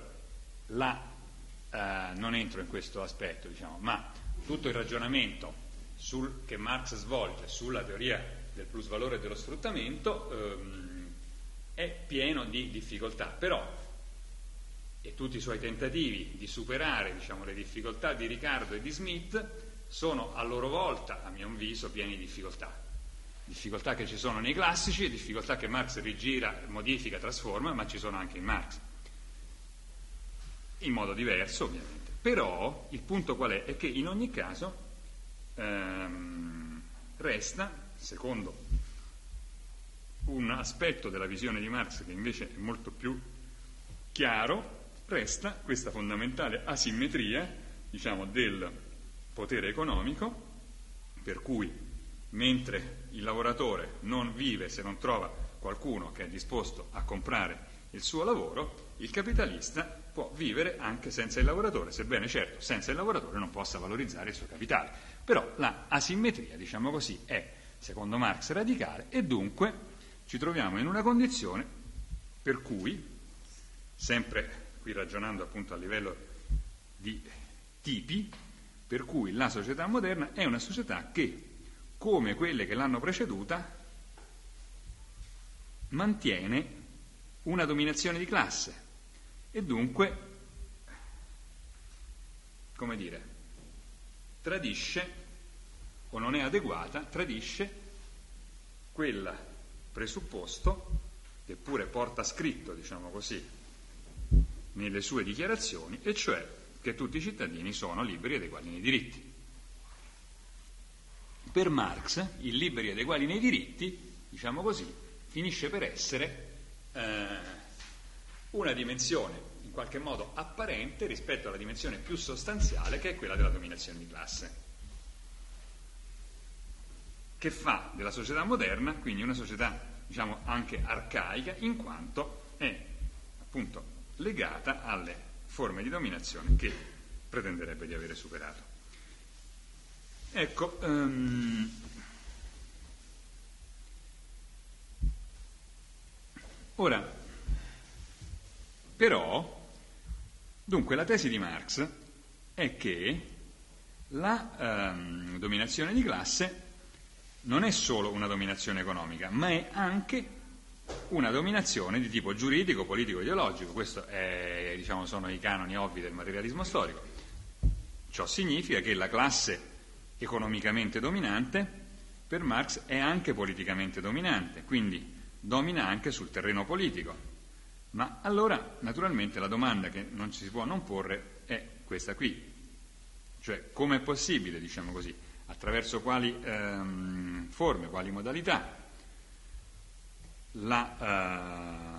non entro in questo aspetto, diciamo, ma tutto il ragionamento che Marx svolge sulla teoria del plusvalore e dello sfruttamento è pieno di difficoltà, però, e tutti i suoi tentativi di superare, diciamo, le difficoltà di Riccardo e di Smith sono a loro volta, a mio avviso, pieni di difficoltà che ci sono nei classici e difficoltà che Marx rigira, modifica, trasforma, ma ci sono anche in Marx, in modo diverso ovviamente. Però il punto qual è? È che in ogni caso resta, secondo un aspetto della visione di Marx che invece è molto più chiaro, resta questa fondamentale asimmetria, diciamo, del potere economico, per cui mentre il lavoratore non vive se non trova qualcuno che è disposto a comprare il suo lavoro, il capitalista può vivere anche senza il lavoratore, sebbene certo senza il lavoratore non possa valorizzare il suo capitale. Però la asimmetria, diciamo così, è, secondo Marx, radicale, e dunque ci troviamo in una condizione per cui, sempre qui ragionando appunto a livello di tipi, per cui la società moderna è una società che, come quelle che l'hanno preceduta, mantiene una dominazione di classe e dunque, come dire, tradisce, o non è adeguata, tradisce quel presupposto che pure porta scritto, diciamo così, nelle sue dichiarazioni, e cioè che tutti i cittadini sono liberi ed eguali nei diritti. Per Marx il liberi ed eguali nei diritti, diciamo così, finisce per essere una dimensione in qualche modo apparente rispetto alla dimensione più sostanziale, che è quella della dominazione di classe, che fa della società moderna quindi una società diciamo anche arcaica, in quanto è appunto legata alle forme di dominazione che pretenderebbe di avere superato. Ecco, ora, però, dunque la tesi di Marx è che la dominazione di classe non è solo una dominazione economica, ma è anche una dominazione di tipo giuridico, politico, ideologico. Questo è, diciamo, sono i canoni ovvi del materialismo storico. Ciò significa che la classe economicamente dominante per Marx è anche politicamente dominante, quindi domina anche sul terreno politico. Ma allora, naturalmente, la domanda che non ci si può non porre è questa qui, cioè come è possibile, diciamo così, attraverso quali forme, quali modalità la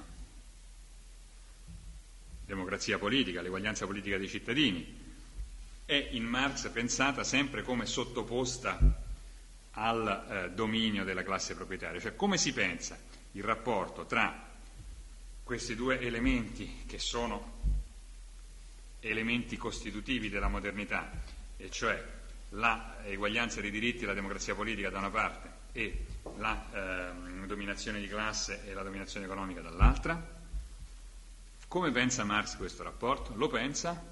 democrazia politica, l'eguaglianza politica dei cittadini è in Marx pensata sempre come sottoposta al dominio della classe proprietaria, cioè come si pensa il rapporto tra questi due elementi che sono elementi costitutivi della modernità, e cioè la eguaglianza dei diritti e la democrazia politica da una parte e la dominazione di classe e la dominazione economica dall'altra. Come pensa Marx questo rapporto? Lo pensa?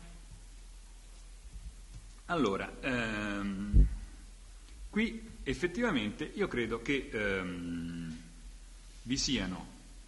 Allora, qui effettivamente io credo che vi siano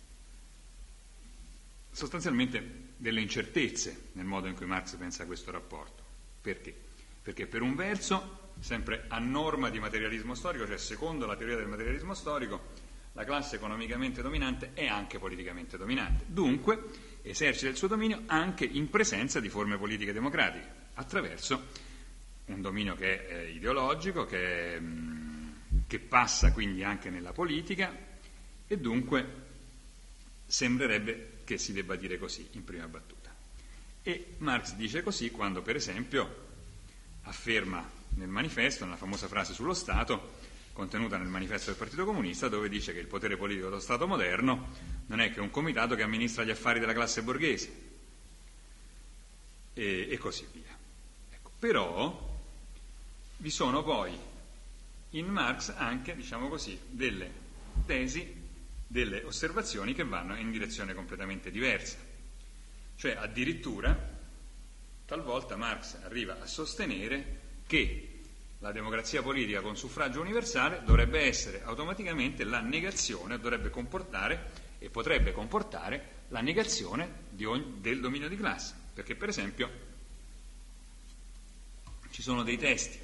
sostanzialmente delle incertezze nel modo in cui Marx pensa a questo rapporto. Perché? Perché per un verso, sempre a norma di materialismo storico, cioè secondo la teoria del materialismo storico, la classe economicamente dominante è anche politicamente dominante, dunque esercita il suo dominio anche in presenza di forme politiche democratiche, attraverso un dominio che è ideologico, che passa quindi anche nella politica, e dunque sembrerebbe che si debba dire così in prima battuta. E Marx dice così quando, per esempio, afferma nel manifesto, nella famosa frase sullo Stato, contenuta nel manifesto del Partito Comunista, dove dice che il potere politico dello Stato moderno non è che un comitato che amministra gli affari della classe borghese, e così via. Ecco, però vi sono poi in Marx anche, diciamo così, delle tesi, delle osservazioni che vanno in direzione completamente diversa. Cioè, addirittura, talvolta Marx arriva a sostenere che la democrazia politica con suffragio universale dovrebbe essere automaticamente la negazione, dovrebbe comportare e potrebbe comportare la negazione del dominio di classe. Perché, per esempio, ci sono dei testi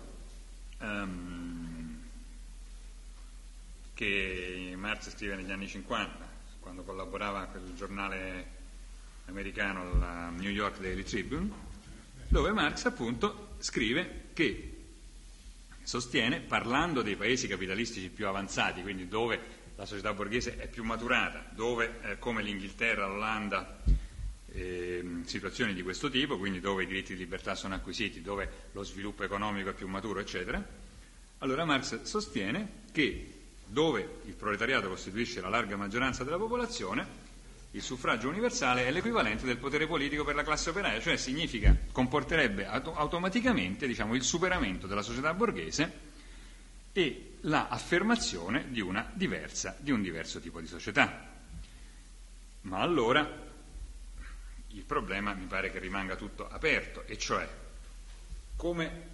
che Marx scrive negli anni 50, quando collaborava a quel giornale americano, la New York Daily Tribune, dove Marx appunto scrive che sostiene, parlando dei paesi capitalistici più avanzati, quindi dove la società borghese è più maturata, dove come l'Inghilterra, l'Olanda, situazioni di questo tipo, quindi dove i diritti di libertà sono acquisiti, dove lo sviluppo economico è più maturo, eccetera, allora Marx sostiene che dove il proletariato costituisce la larga maggioranza della popolazione, il suffragio universale è l'equivalente del potere politico per la classe operaia, cioè significa, comporterebbe automaticamente, diciamo, il superamento della società borghese e la affermazione di un diverso tipo di società. Ma allora il problema mi pare che rimanga tutto aperto, e cioè come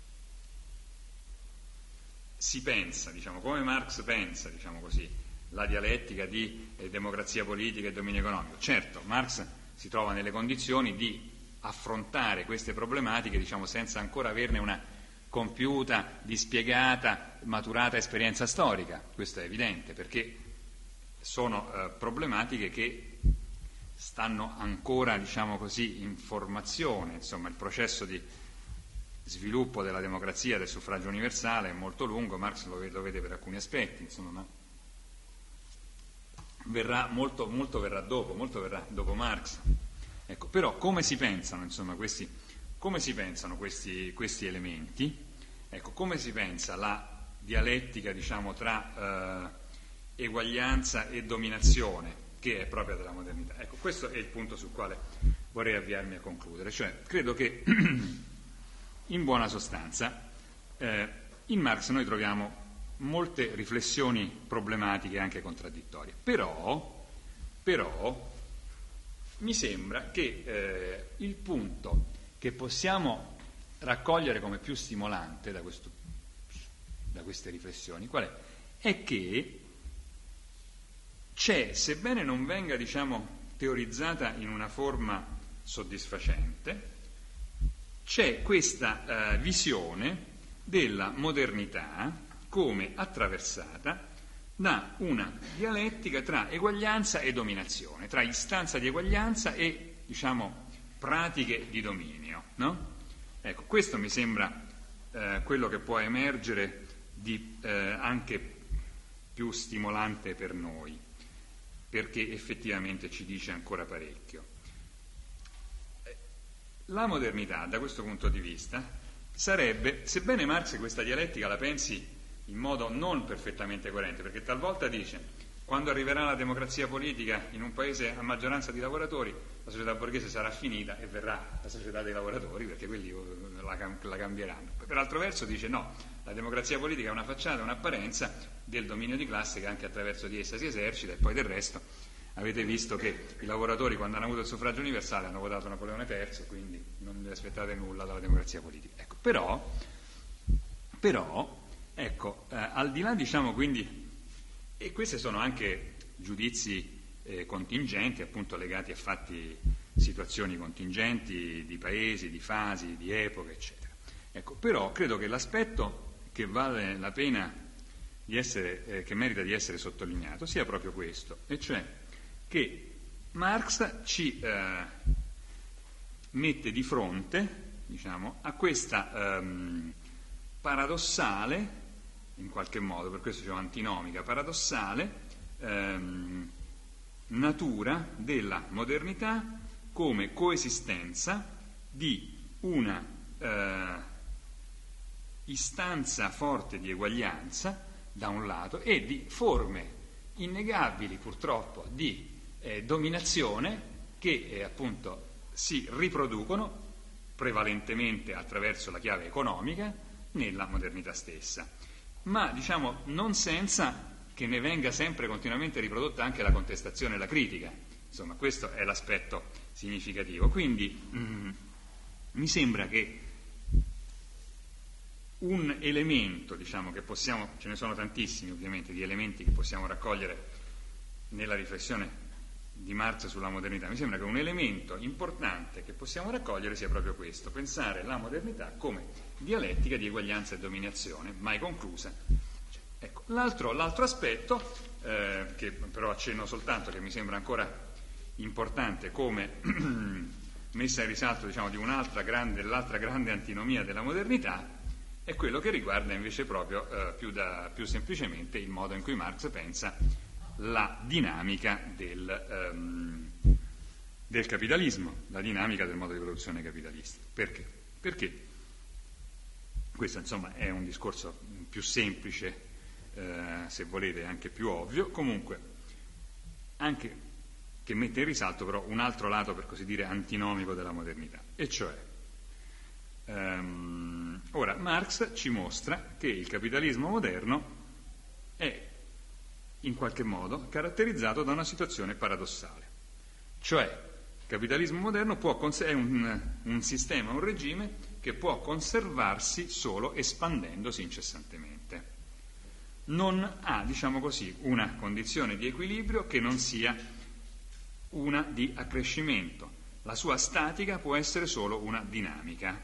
si pensa, diciamo, come Marx pensa, diciamo così, la dialettica di democrazia politica e dominio economico. Certo, Marx si trova nelle condizioni di affrontare queste problematiche, diciamo, senza ancora averne una compiuta, dispiegata, maturata esperienza storica. Questo è evidente, perché sono problematiche che stanno ancora, diciamo così, in formazione. Insomma, il processo di sviluppo della democrazia, del suffragio universale è molto lungo. Marx lo vede per alcuni aspetti, insomma, ma molto verrà dopo Marx. Ecco, però come si pensano, insomma, questi elementi? Ecco, come si pensa la dialettica, diciamo, tra eguaglianza e dominazione che è propria della modernità. Ecco, questo è il punto sul quale vorrei avviarmi a concludere, cioè credo che in buona sostanza in Marx noi troviamo molte riflessioni problematiche e anche contraddittorie, però mi sembra che il punto che possiamo raccogliere come più stimolante da queste riflessioni qual è? È che c'è, sebbene non venga teorizzata in una forma soddisfacente, c'è questa visione della modernità come attraversata da una dialettica tra eguaglianza e dominazione, tra istanza di eguaglianza e, pratiche di dominio, no? Ecco, questo mi sembra quello che può emergere di anche più stimolante per noi, perché effettivamente ci dice ancora parecchio. La modernità, da questo punto di vista, sarebbe, sebbene Marx questa dialettica la pensi in modo non perfettamente coerente, perché talvolta dice quando arriverà la democrazia politica in un paese a maggioranza di lavoratori, la società borghese sarà finita e verrà la società dei lavoratori, perché quelli la cambieranno. Per altro verso dice no, la democrazia politica è una facciata, un'apparenza del dominio di classe che anche attraverso di essa si esercita, e poi del resto avete visto che i lavoratori quando hanno avuto il suffragio universale hanno votato Napoleone III, quindi non vi aspettate nulla dalla democrazia politica. Ecco, però ecco, al di là quindi, e questi sono anche giudizi contingenti, appunto legati a fatti, situazioni contingenti di paesi, di fasi, di epoche, eccetera. Ecco, però credo che l'aspetto che vale la pena di essere, che merita di essere sottolineato, sia proprio questo, e cioè che Marx ci mette di fronte, a questa paradossale, in qualche modo, per questo antinomica, paradossale natura della modernità come coesistenza di una istanza forte di eguaglianza da un lato e di forme innegabili purtroppo di dominazione che appunto si riproducono prevalentemente attraverso la chiave economica nella modernità stessa, ma non senza che ne venga sempre continuamente riprodotta anche la contestazione e la critica. Insomma, questo è l'aspetto significativo. Quindi mi sembra che un elemento, che possiamo, ce ne sono tantissimi ovviamente di elementi che possiamo raccogliere nella riflessione di Marx sulla modernità, mi sembra che un elemento importante che possiamo raccogliere sia proprio questo: pensare la modernità come dialettica di eguaglianza e dominazione, mai conclusa. Ecco, l'altro aspetto, che però accenno soltanto, che mi sembra ancora importante come messa in risalto di l'altra grande antinomia della modernità, è quello che riguarda invece proprio più semplicemente il modo in cui Marx pensa la dinamica del capitalismo, la dinamica del modo di produzione capitalistico. Perché? Perché questo insomma è un discorso più semplice, se volete anche più ovvio, comunque anche che mette in risalto però un altro lato, per così dire, antinomico della modernità, e cioè ora Marx ci mostra che il capitalismo moderno è in qualche modo caratterizzato da una situazione paradossale, cioè il capitalismo moderno è un sistema, un regime che può conservarsi solo espandendosi incessantemente. Non ha, una condizione di equilibrio che non sia una di accrescimento. La sua statica può essere solo una dinamica.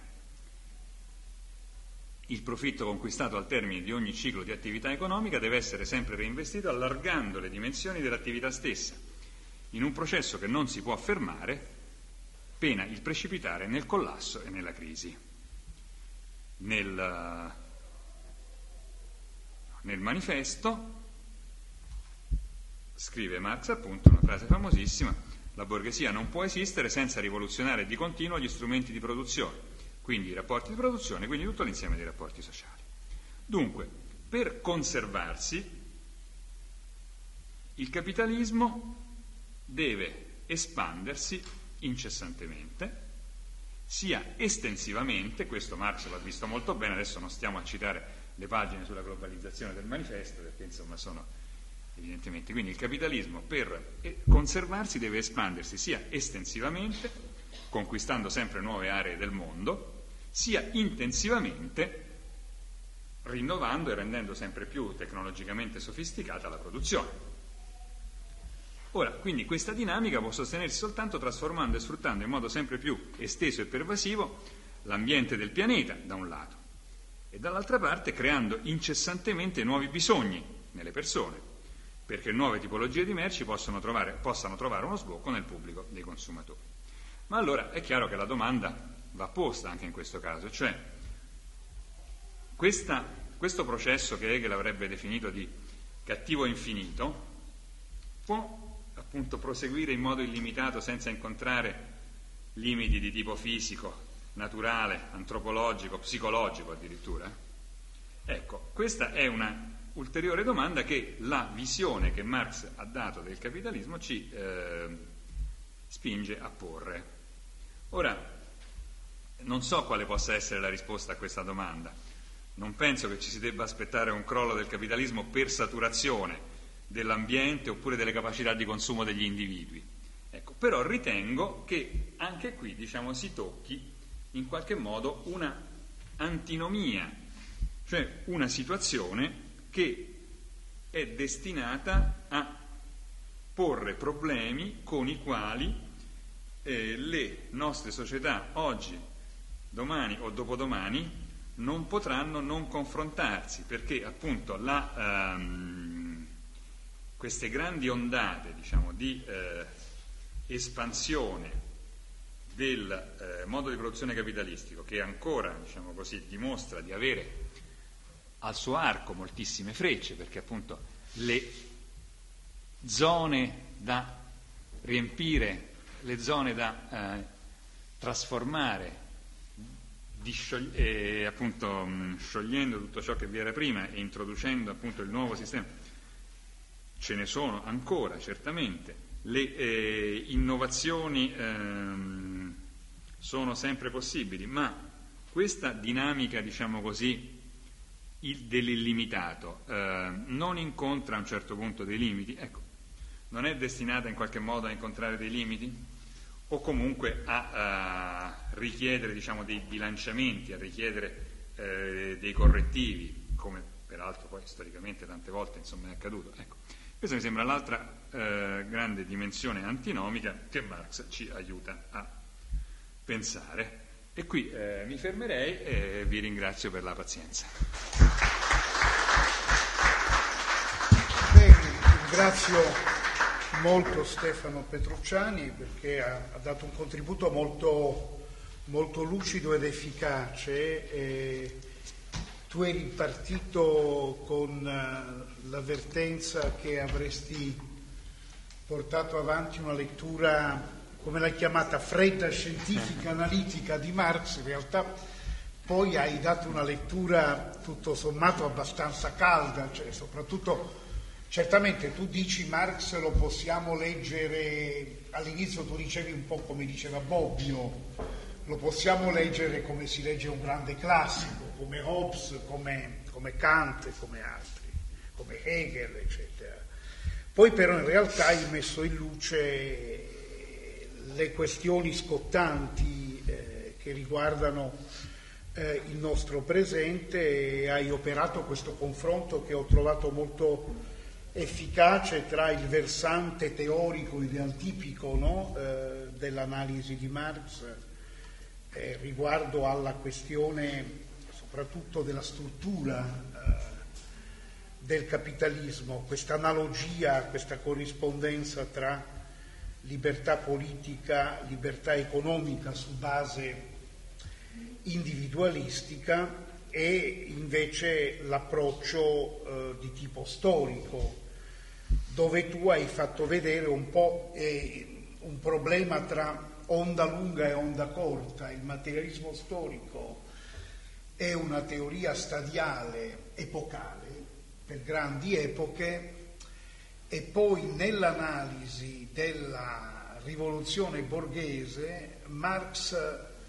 Il profitto conquistato al termine di ogni ciclo di attività economica deve essere sempre reinvestito allargando le dimensioni dell'attività stessa, in un processo che non si può fermare, pena il precipitare nel collasso e nella crisi. Nel manifesto scrive Marx appunto una frase famosissima: la borghesia non può esistere senza rivoluzionare di continuo gli strumenti di produzione, quindi i rapporti di produzione, quindi tutto l'insieme dei rapporti sociali. Dunque, per conservarsi il capitalismo deve espandersi incessantemente, sia estensivamente, questo Marx l'ha visto molto bene, adesso non stiamo a citare le pagine sulla globalizzazione del manifesto, perché insomma sono evidentemente, quindi il capitalismo per conservarsi deve espandersi sia estensivamente, conquistando sempre nuove aree del mondo, sia intensivamente, rinnovando e rendendo sempre più tecnologicamente sofisticata la produzione. Ora, quindi questa dinamica può sostenersi soltanto trasformando e sfruttando in modo sempre più esteso e pervasivo l'ambiente del pianeta, da un lato, e dall'altra parte creando incessantemente nuovi bisogni nelle persone, perché nuove tipologie di merci possano trovare uno sbocco nel pubblico dei consumatori. Ma allora è chiaro che la domanda va posta anche in questo caso, cioè questo processo che Hegel avrebbe definito di cattivo infinito può appunto proseguire in modo illimitato senza incontrare limiti di tipo fisico, naturale, antropologico, psicologico addirittura? Ecco, questa è una ulteriore domanda che la visione che Marx ha dato del capitalismo ci spinge a porre. Ora, non so quale possa essere la risposta a questa domanda. Non penso che ci si debba aspettare un crollo del capitalismo per saturazione dell'ambiente oppure delle capacità di consumo degli individui. Ecco, però ritengo che anche qui, si tocchi in qualche modo una antinomia, cioè una situazione che è destinata a porre problemi con i quali le nostre società oggi, domani o dopodomani non potranno non confrontarsi, perché appunto queste grandi ondate di espansione del modo di produzione capitalistico, che ancora dimostra di avere al suo arco moltissime frecce, perché appunto le zone da riempire, le zone da trasformare, sciogliendo tutto ciò che vi era prima e introducendo appunto il nuovo sistema, ce ne sono ancora certamente. Le innovazioni sono sempre possibili, ma questa dinamica dell'illimitato non incontra a un certo punto dei limiti? Ecco, non è destinata in qualche modo a incontrare dei limiti? O comunque a richiedere dei bilanciamenti, a richiedere dei correttivi, come peraltro poi storicamente tante volte è accaduto. Ecco, questa mi sembra l'altra grande dimensione antinomica che Marx ci aiuta a pensare. E qui mi fermerei e vi ringrazio per la pazienza. Bene, ringrazio molto Stefano Petrucciani, perché ha dato un contributo molto, molto lucido ed efficace. Tu eri partito con l'avvertenza che avresti portato avanti una lettura, come l'hai chiamata, fredda, scientifica, analitica di Marx. In realtà poi hai dato una lettura tutto sommato abbastanza calda, soprattutto. Certamente tu dici Marx lo possiamo leggere, all'inizio tu dicevi un po' come diceva Bobbio, lo possiamo leggere come si legge un grande classico, come Hobbes, come Kant, come altri, come Hegel, eccetera. Poi però in realtà hai messo in luce le questioni scottanti che riguardano il nostro presente e hai operato questo confronto che ho trovato molto efficace tra il versante teorico idealtipico dell'analisi di Marx riguardo alla questione soprattutto della struttura del capitalismo, questa analogia, questa corrispondenza tra libertà politica, libertà economica su base individualistica e invece l'approccio di tipo storico, dove tu hai fatto vedere un po' un problema tra onda lunga e onda corta. Il materialismo storico è una teoria stadiale, epocale, per grandi epoche, e poi nell'analisi della rivoluzione borghese Marx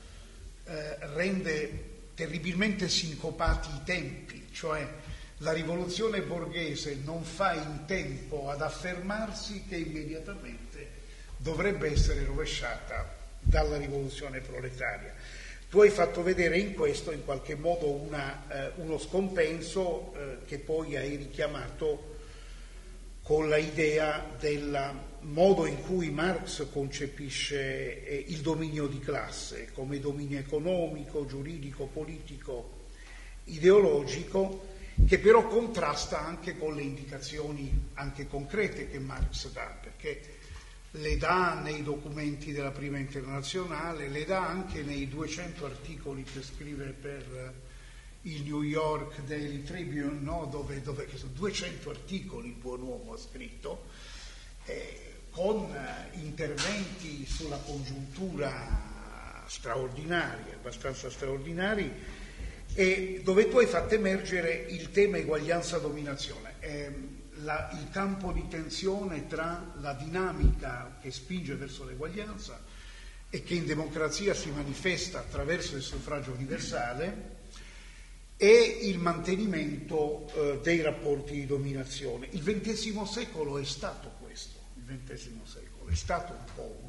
rende terribilmente sincopati i tempi, cioè la rivoluzione borghese non fa in tempo ad affermarsi che immediatamente dovrebbe essere rovesciata dalla rivoluzione proletaria. Tu hai fatto vedere in questo in qualche modo uno scompenso che poi hai richiamato con la idea del modo in cui Marx concepisce il dominio di classe come dominio economico, giuridico, politico, ideologico, che però contrasta anche con le indicazioni anche concrete che Marx dà, perché le dà nei documenti della Prima Internazionale, le dà anche nei 200 articoli che scrive per il New York Daily Tribune, no? dove che sono 200 articoli il buon uomo ha scritto, con interventi sulla congiuntura straordinari, abbastanza straordinari, e dove tu hai fatto emergere il tema eguaglianza-dominazione. Il campo di tensione tra la dinamica che spinge verso l'eguaglianza e che in democrazia si manifesta attraverso il suffragio universale e il mantenimento dei rapporti di dominazione. Il XX secolo è stato questo, il XX secolo è stato un po'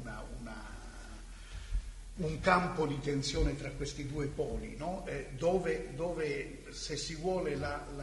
un campo di tensione tra questi due poli, no? Dove se si vuole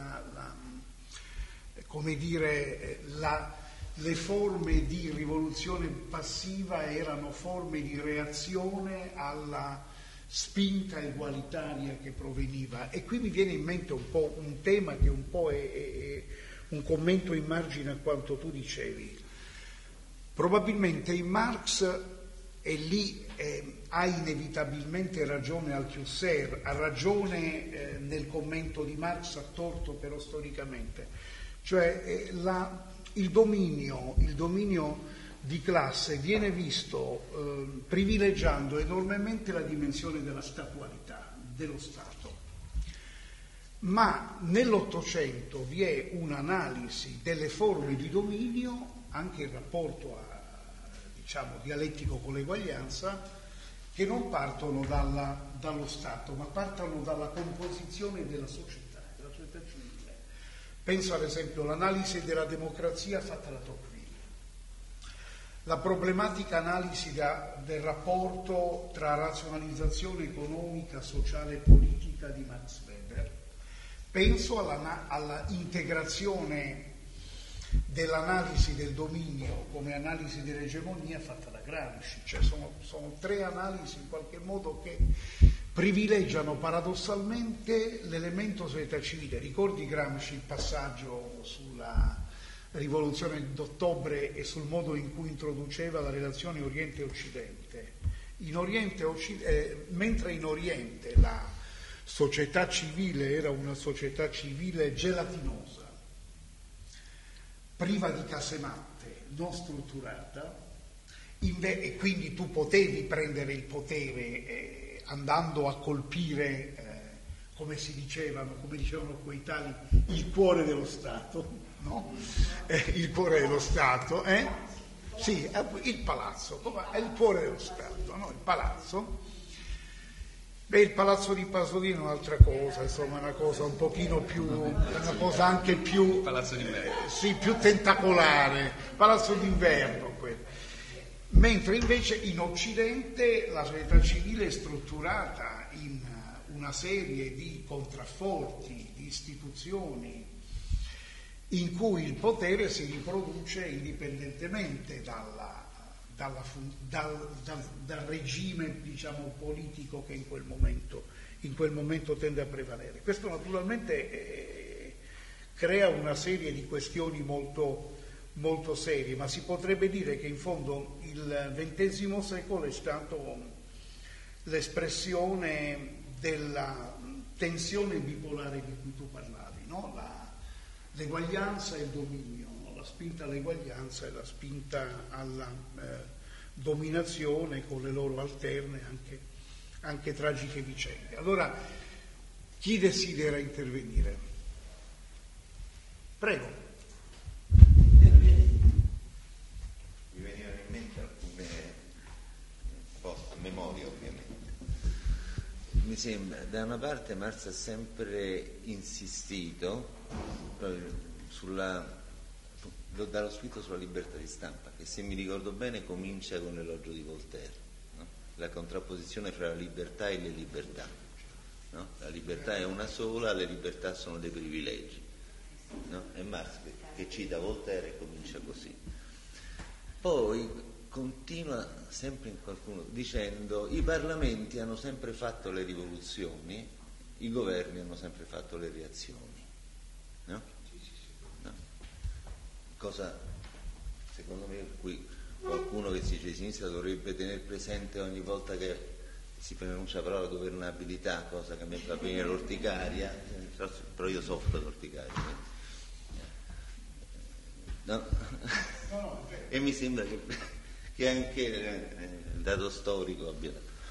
le forme di rivoluzione passiva erano forme di reazione alla spinta egualitaria che proveniva. E qui mi viene in mente un po' un tema che un po' è un commento in margine a quanto tu dicevi. Probabilmente in Marx, e lì ha inevitabilmente ragione Althusser, ha ragione nel commento di Marx, a torto però storicamente, cioè il dominio di classe viene visto privilegiando enormemente la dimensione della statualità, dello Stato. Ma nell'Ottocento vi è un'analisi delle forme di dominio, anche in rapporto dialettico con l'eguaglianza, che non partono dallo Stato, ma partono dalla composizione della società civile. Penso ad esempio all'analisi della democrazia fatta da Tocqueville, la problematica analisi del rapporto tra razionalizzazione economica, sociale e politica di Max Weber. Penso alla integrazione dell'analisi del dominio come analisi dell'egemonia fatta da Gramsci, cioè sono tre analisi in qualche modo che privilegiano paradossalmente l'elemento società civile. Ricordi Gramsci il passaggio sulla rivoluzione d'ottobre e sul modo in cui introduceva la relazione Oriente-Occidente? Mentre in Oriente la società civile era una società civile gelatinosa, priva di casematte, non strutturata, e quindi tu potevi prendere il potere andando a colpire, come dicevano quei tali, il cuore dello Stato, no? Il cuore dello Stato, Sì, il palazzo, è il cuore dello Stato, no? Il palazzo. Il palazzo di Pasolino è un'altra cosa, insomma, una cosa un pochino più, una cosa anche più, palazzo d'inverno. Sì, più tentacolare, palazzo d'inverno quello. Mentre invece in Occidente la società civile è strutturata in una serie di contrafforti, di istituzioni, in cui il potere si riproduce indipendentemente dal regime, diciamo, politico che in quel momento tende a prevalere. Questo naturalmente crea una serie di questioni molto, molto serie, ma si potrebbe dire che in fondo il XX secolo è stato l'espressione della tensione bipolare di cui tu parlavi, no? L'eguaglianza e il dominio, la spinta all'eguaglianza e la spinta alla dominazione con le loro alterne anche tragiche vicende. Allora, chi desidera intervenire? Prego. memoria, ovviamente. Mi sembra, da una parte Marx ha sempre insistito dallo scritto sulla libertà di stampa, che se mi ricordo bene comincia con l'elogio di Voltaire, no? La contrapposizione fra la libertà e le libertà, no? La libertà è una sola, le libertà sono dei privilegi, no? E Marx che cita Voltaire e comincia così. Poi continua sempre in qualcuno dicendo: i parlamenti hanno sempre fatto le rivoluzioni, i governi hanno sempre fatto le reazioni, no? No. Cosa, secondo me, qui qualcuno che si dice di sinistra dovrebbe tenere presente ogni volta che si pronuncia la parola governabilità, cosa che a me fa venire l'orticaria, però io soffro d'orticaria. No? E mi sembra che anche il dato storico abbia.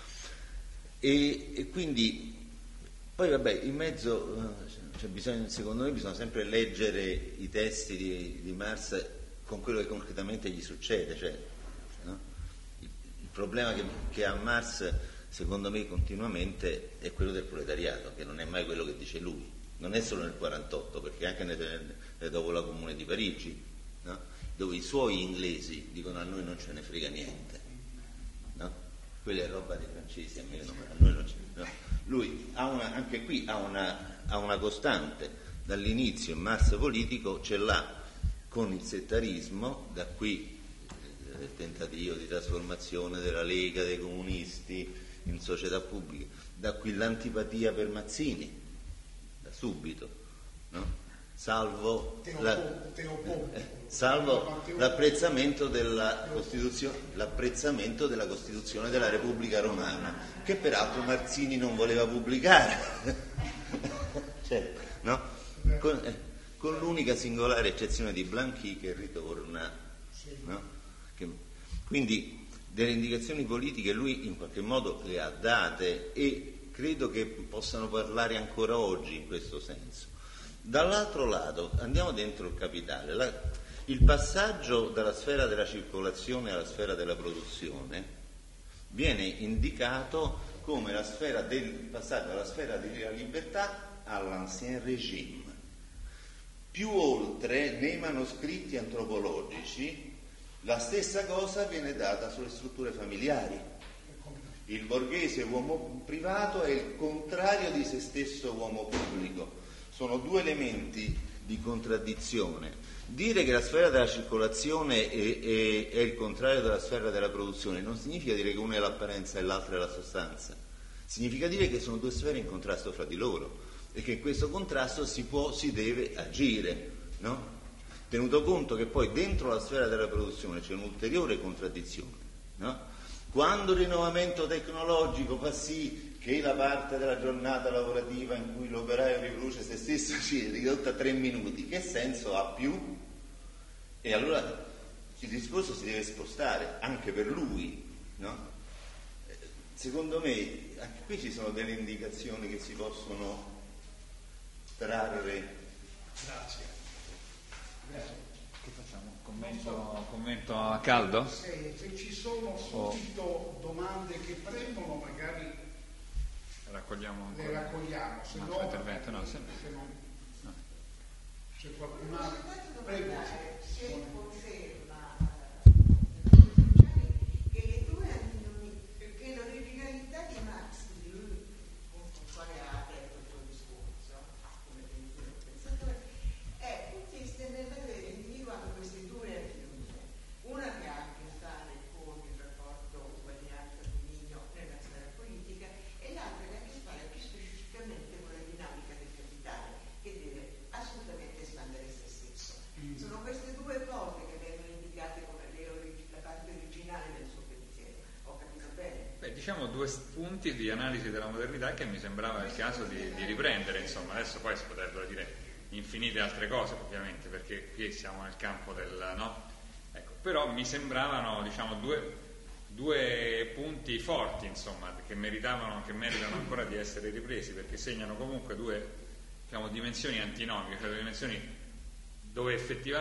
E quindi poi vabbè, in mezzo secondo me bisogna sempre leggere i testi di Marx con quello che concretamente gli succede, cioè, no? Il problema che ha Marx, secondo me, continuamente è quello del proletariato, che non è mai quello che dice lui, non è solo nel 48, perché anche dopo la Comune di Parigi, no? Dove i suoi inglesi dicono: a noi non ce ne frega niente, no? Quella è roba dei francesi, a noi non ce ne frega. No? Lui anche qui ha una costante dall'inizio. Il Marx politico ce l'ha con il settarismo, da qui il tentativo di trasformazione della Lega dei comunisti in società pubblica, da qui l'antipatia per Mazzini, da subito, no? Salvo l'apprezzamento della Costituzione della Repubblica Romana, che peraltro Mazzini non voleva pubblicare, certo, no? Con l'unica singolare eccezione di Blanqui che ritorna, no? Quindi delle indicazioni politiche lui in qualche modo le ha date e credo che possano parlare ancora oggi in questo senso. Dall'altro lato, andiamo dentro il capitale, il passaggio dalla sfera della circolazione alla sfera della produzione viene indicato come il passaggio dalla sfera della libertà all'ancien régime. Più oltre, nei manoscritti antropologici, la stessa cosa viene data sulle strutture familiari. Il borghese uomo privato è il contrario di se stesso uomo pubblico. Sono due elementi di contraddizione. Dire che la sfera della circolazione è il contrario della sfera della produzione non significa dire che una è l'apparenza e l'altra è la sostanza. Significa dire che sono due sfere in contrasto fra di loro e che in questo contrasto si deve agire, no? Tenuto conto che poi dentro la sfera della produzione c'è un'ulteriore contraddizione, no? Quando il rinnovamento tecnologico fa sì che la parte della giornata lavorativa in cui l'operaio riproduce se stesso ci è ridotta a 3 minuti, che senso ha più? E allora il discorso si deve spostare anche per lui, no? Secondo me anche qui ci sono delle indicazioni che si possono trarre. Grazie. Che facciamo? Commento a caldo? Se ci sono subito domande che premono, magari le raccogliamo, se no, intervento, no, se no. C'è qualcun altro? Prego. Se conferma che le due che l'originalità di Marx, di lui con il quale ha aperto il suo discorso come pensatore, consiste nell'avere individuato queste due attitudini, una che ha a che fare con il rapporto uguaglianza-dominio nella sfera politica e l'altra che ha a che fare più specificamente con la dinamica del capitale, che deve assolutamente espandere se stesso. Sono queste due cose che vengono indicate come la parte originale del suo pensiero. Ho capito bene? Diciamo due punti di analisi della modernità che mi sembrava il caso di riprendere, insomma. Adesso poi si potrebbero dire infinite altre cose, ovviamente, perché qui siamo nel campo del no. Ecco, però mi sembravano, diciamo, due punti forti, insomma, che meritano ancora di essere ripresi, perché segnano comunque due, diciamo, dimensioni antinomiche, cioè due dimensioni dove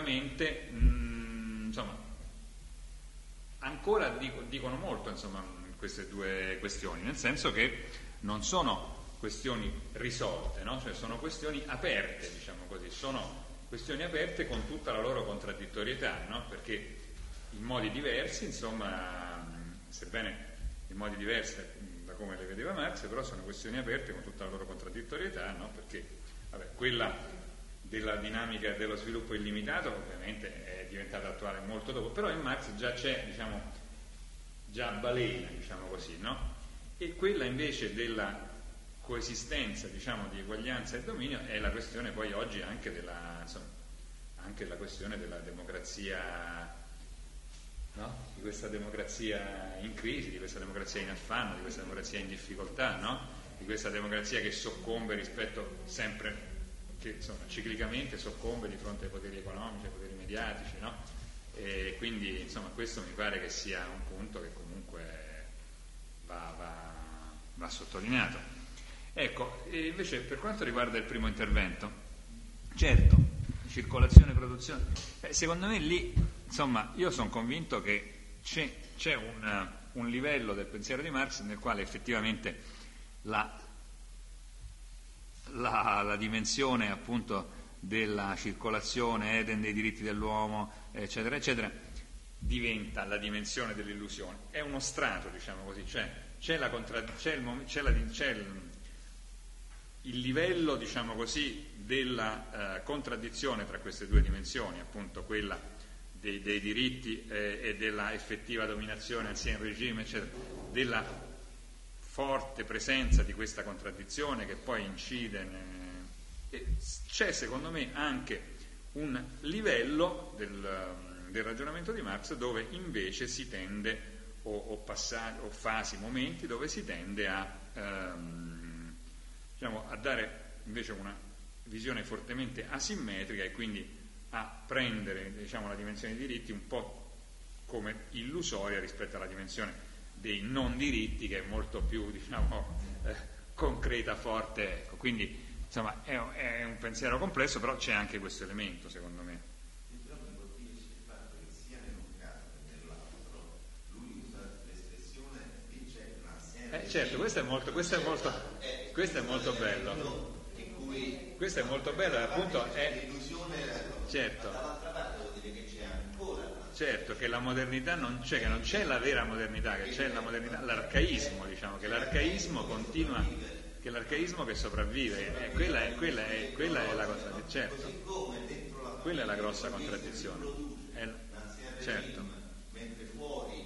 effettivamente insomma ancora dicono molto, insomma, in queste due questioni, nel senso che non sono questioni risolte, no? Cioè sono questioni aperte, diciamo così, sono questioni aperte con tutta la loro contraddittorietà, no? Perché in modi diversi, insomma, sebbene in modi diversi da come le vedeva Marx, però sono questioni aperte con tutta la loro contraddittorietà, no? Perché quella della dinamica dello sviluppo illimitato ovviamente è diventata attuale molto dopo, però in Marx già c'è, diciamo, già balena, diciamo così, no? E quella invece della coesistenza, diciamo, di eguaglianza e dominio è la questione poi oggi anche anche la questione della democrazia, no? Di questa democrazia in crisi, di questa democrazia in affanno, di questa democrazia in difficoltà, no? Di questa democrazia che soccombe rispetto sempre, che insomma ciclicamente soccombe di fronte ai poteri economici, ai poteri mediatici, no? E quindi insomma questo mi pare che sia un punto che comunque va sottolineato. Ecco, e invece per quanto riguarda il primo intervento, certo, circolazione e produzione, secondo me lì, insomma, io sono convinto che c'è un livello del pensiero di Marx nel quale effettivamente la dimensione appunto della circolazione, Eden dei diritti dell'uomo, eccetera, eccetera, diventa la dimensione dell'illusione. È uno strato, diciamo così, cioè c'è il livello, diciamo così, della contraddizione tra queste due dimensioni, appunto quella dei diritti e della effettiva dominazione ancien regime, eccetera, della forte presenza di questa contraddizione che poi incide. C'è secondo me anche un livello del ragionamento di Marx dove invece si tende, o fasi, momenti dove si tende diciamo, a dare invece una visione fortemente asimmetrica e quindi a prendere, diciamo, la dimensione dei diritti un po' come illusoria rispetto alla dimensione dei non diritti, che è molto più, diciamo, concreta, forte, ecco. Quindi insomma è un pensiero complesso, però c'è anche questo elemento, secondo me. Però mi colpisce il fatto che sia in un caso che nell'altro lui usa l'espressione dice una Certo, questo è molto bello. Questo è molto bello, appunto è certo. Dall'altra parte vuol dire che c'è ancora. Certo, che la modernità non c'è, che non c'è la vera modernità, che c'è la modernità, l'arcaismo, diciamo, che l'arcaismo continua, che l'arcaismo che sopravvive, quella è la contraddizione, certo. Quella è la grossa contraddizione. Certo. Mentre fuori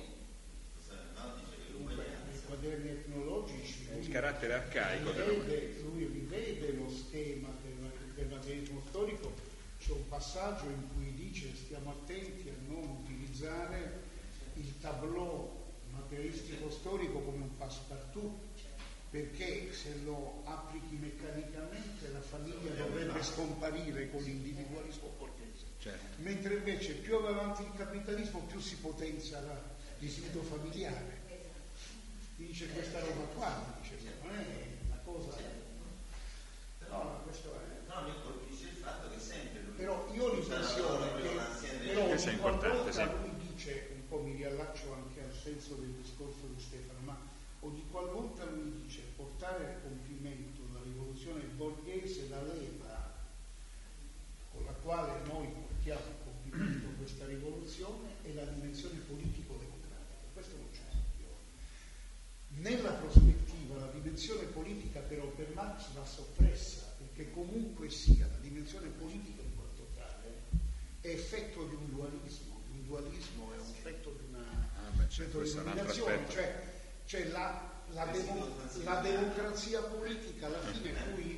nei quaderni etnologici Il carattere arcaico lui rivede lo schema del materialismo storico. C'è un passaggio in cui dice stiamo attenti a non utilizzare il tableau materialistico storico come un passepartout, perché se lo applichi meccanicamente la famiglia dovrebbe scomparire con l'individualismo borghese. Certo. Mentre invece più va avanti il capitalismo più si potenzia l'istituto familiare. Dice questa roba qua, dice, non è una cosa. Però questo è. No, mi colpisce il fatto che sempre lui. Però io ho l'impressione che però questo è importante, sì. lui dice, un po' mi riallaccio anche al senso del discorso di Stefano, ma ogni qualvolta lui dice portare a compimento la rivoluzione borghese, la leva con la quale noi portiamo a compimento questa rivoluzione è la dimensione politico-democratica. Questo non c'è dubbio. Nella prospettiva la dimensione politica però per Marx va soppressa, perché comunque sia la dimensione politica in quanto tale è effetto di un dualismo. Il dualismo è un effetto di una dominazione, cioè la democrazia politica alla fine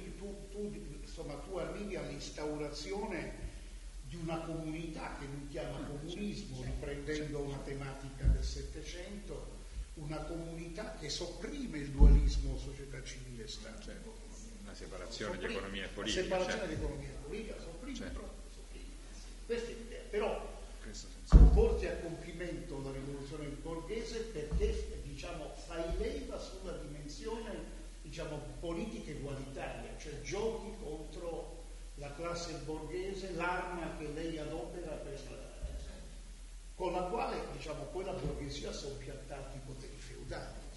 tu arrivi all'instaurazione di una comunità che lui chiama comunismo, riprendendo una tematica del Settecento, una comunità che sopprime il dualismo società civile e Stato. Una separazione di economia e politica. La separazione di economia e politica sopprime, certo. Questa è l'idea. Però porti a compimento la rivoluzione borghese perché, diciamo, fai leva sulla dimensione, diciamo, politica egualitaria, cioè giochi contro la classe borghese, l'arma che lei adopera con la quale, diciamo, poi la borghesia ha soppiantato i poteri feudali.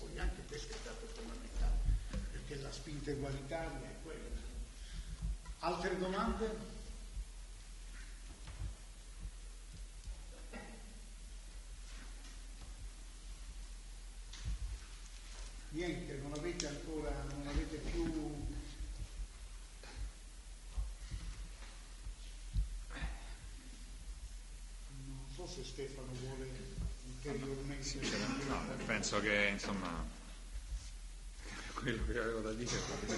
spinta egualitaria è quella. Altre domande? Niente, non avete più... Non so se Stefano vuole ulteriormente... No, penso che insomma quello che avevo da dire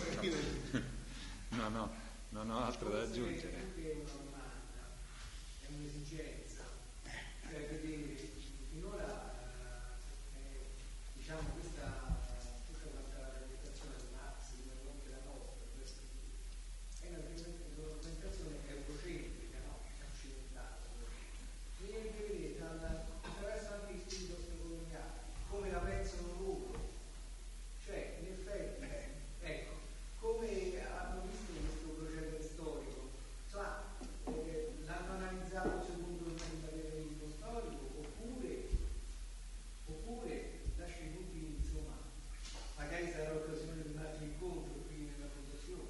no, non ho altro da aggiungere. È una domanda, è un'esigenza, cioè vedere finora diciamo questa rappresentazione di Marx, anche la nostra, è una rappresentazione eurocentrica, no? Occidentale. Bisogna vedere attraverso anche gli studi postcoloniali come la pensano loro, cioè in effetti ecco, come hanno visto questo procedere storico, l'hanno analizzato secondo il materialismo storico oppure lascia i dubbi, insomma, magari sarà l'occasione di un altro incontro qui nella fondazione.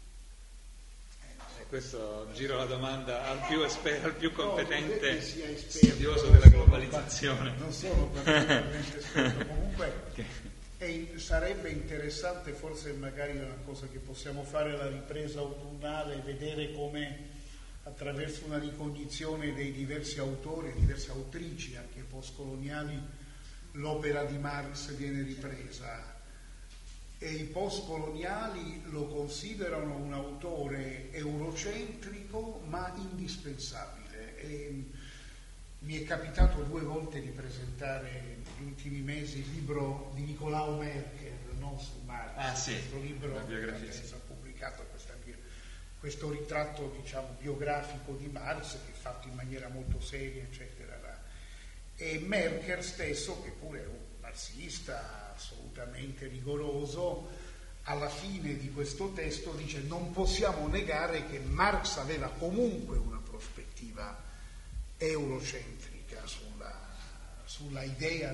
Questo giro la domanda al più esperto, al più competente studioso della globalizzazione. Non sono particolarmente esperto, comunque sarebbe interessante, forse magari una cosa che possiamo fare alla ripresa autunnale, vedere come attraverso una ricognizione dei diversi autori, diverse autrici anche postcoloniali, l'opera di Marx viene ripresa. E i postcoloniali lo considerano un autore eurocentrico ma indispensabile. E mi è capitato 2 volte di presentare negli ultimi mesi il libro di Nicolao Merkel, non su Marx, questo libro che ha pubblicato questo ritratto, diciamo, biografico di Marx, che è fatto in maniera molto seria, eccetera. E Merkel stesso, che pure è un marxista assolutamente rigoroso, alla fine di questo testo dice: non possiamo negare che Marx aveva comunque una prospettiva eurocentrica sulla idea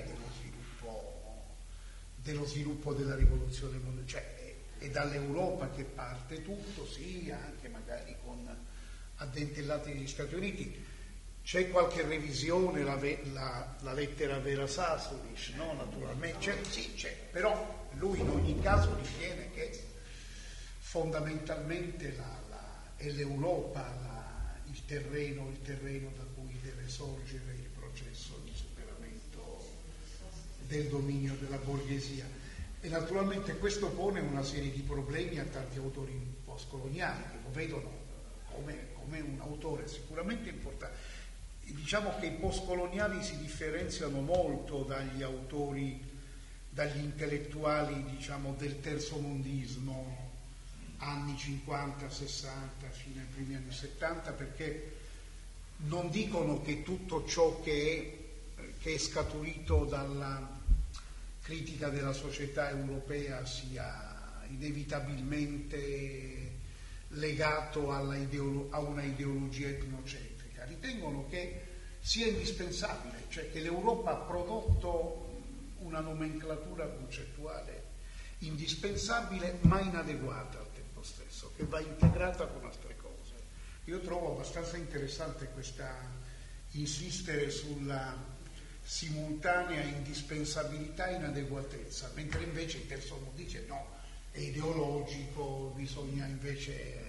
dello sviluppo della rivoluzione mondiale, cioè è dall'Europa che parte tutto, sì, anche magari con addentellati degli Stati Uniti. C'è qualche revisione, la lettera Vera Sassovic, no? Naturalmente c'è, però lui in ogni caso ritiene che fondamentalmente è l'Europa il terreno da cui deve sorgere il processo di superamento del dominio della borghesia. E naturalmente questo pone una serie di problemi a tanti autori postcoloniali che lo vedono come un autore sicuramente importante. Diciamo che i postcoloniali si differenziano molto dagli autori, dagli intellettuali, diciamo, del terzo-mondismo, anni 50, 60, fino ai primi anni 70, perché non dicono che tutto ciò che è scaturito dalla critica della società europea sia inevitabilmente legato a una ideologia etnocentrica. Ritengono che sia indispensabile, cioè che l'Europa ha prodotto una nomenclatura concettuale indispensabile ma inadeguata al tempo stesso, che va integrata con altre cose. Io trovo abbastanza interessante questa insistere sulla simultanea indispensabilità e inadeguatezza, mentre invece il terzo mondo dice no, è ideologico, bisogna invece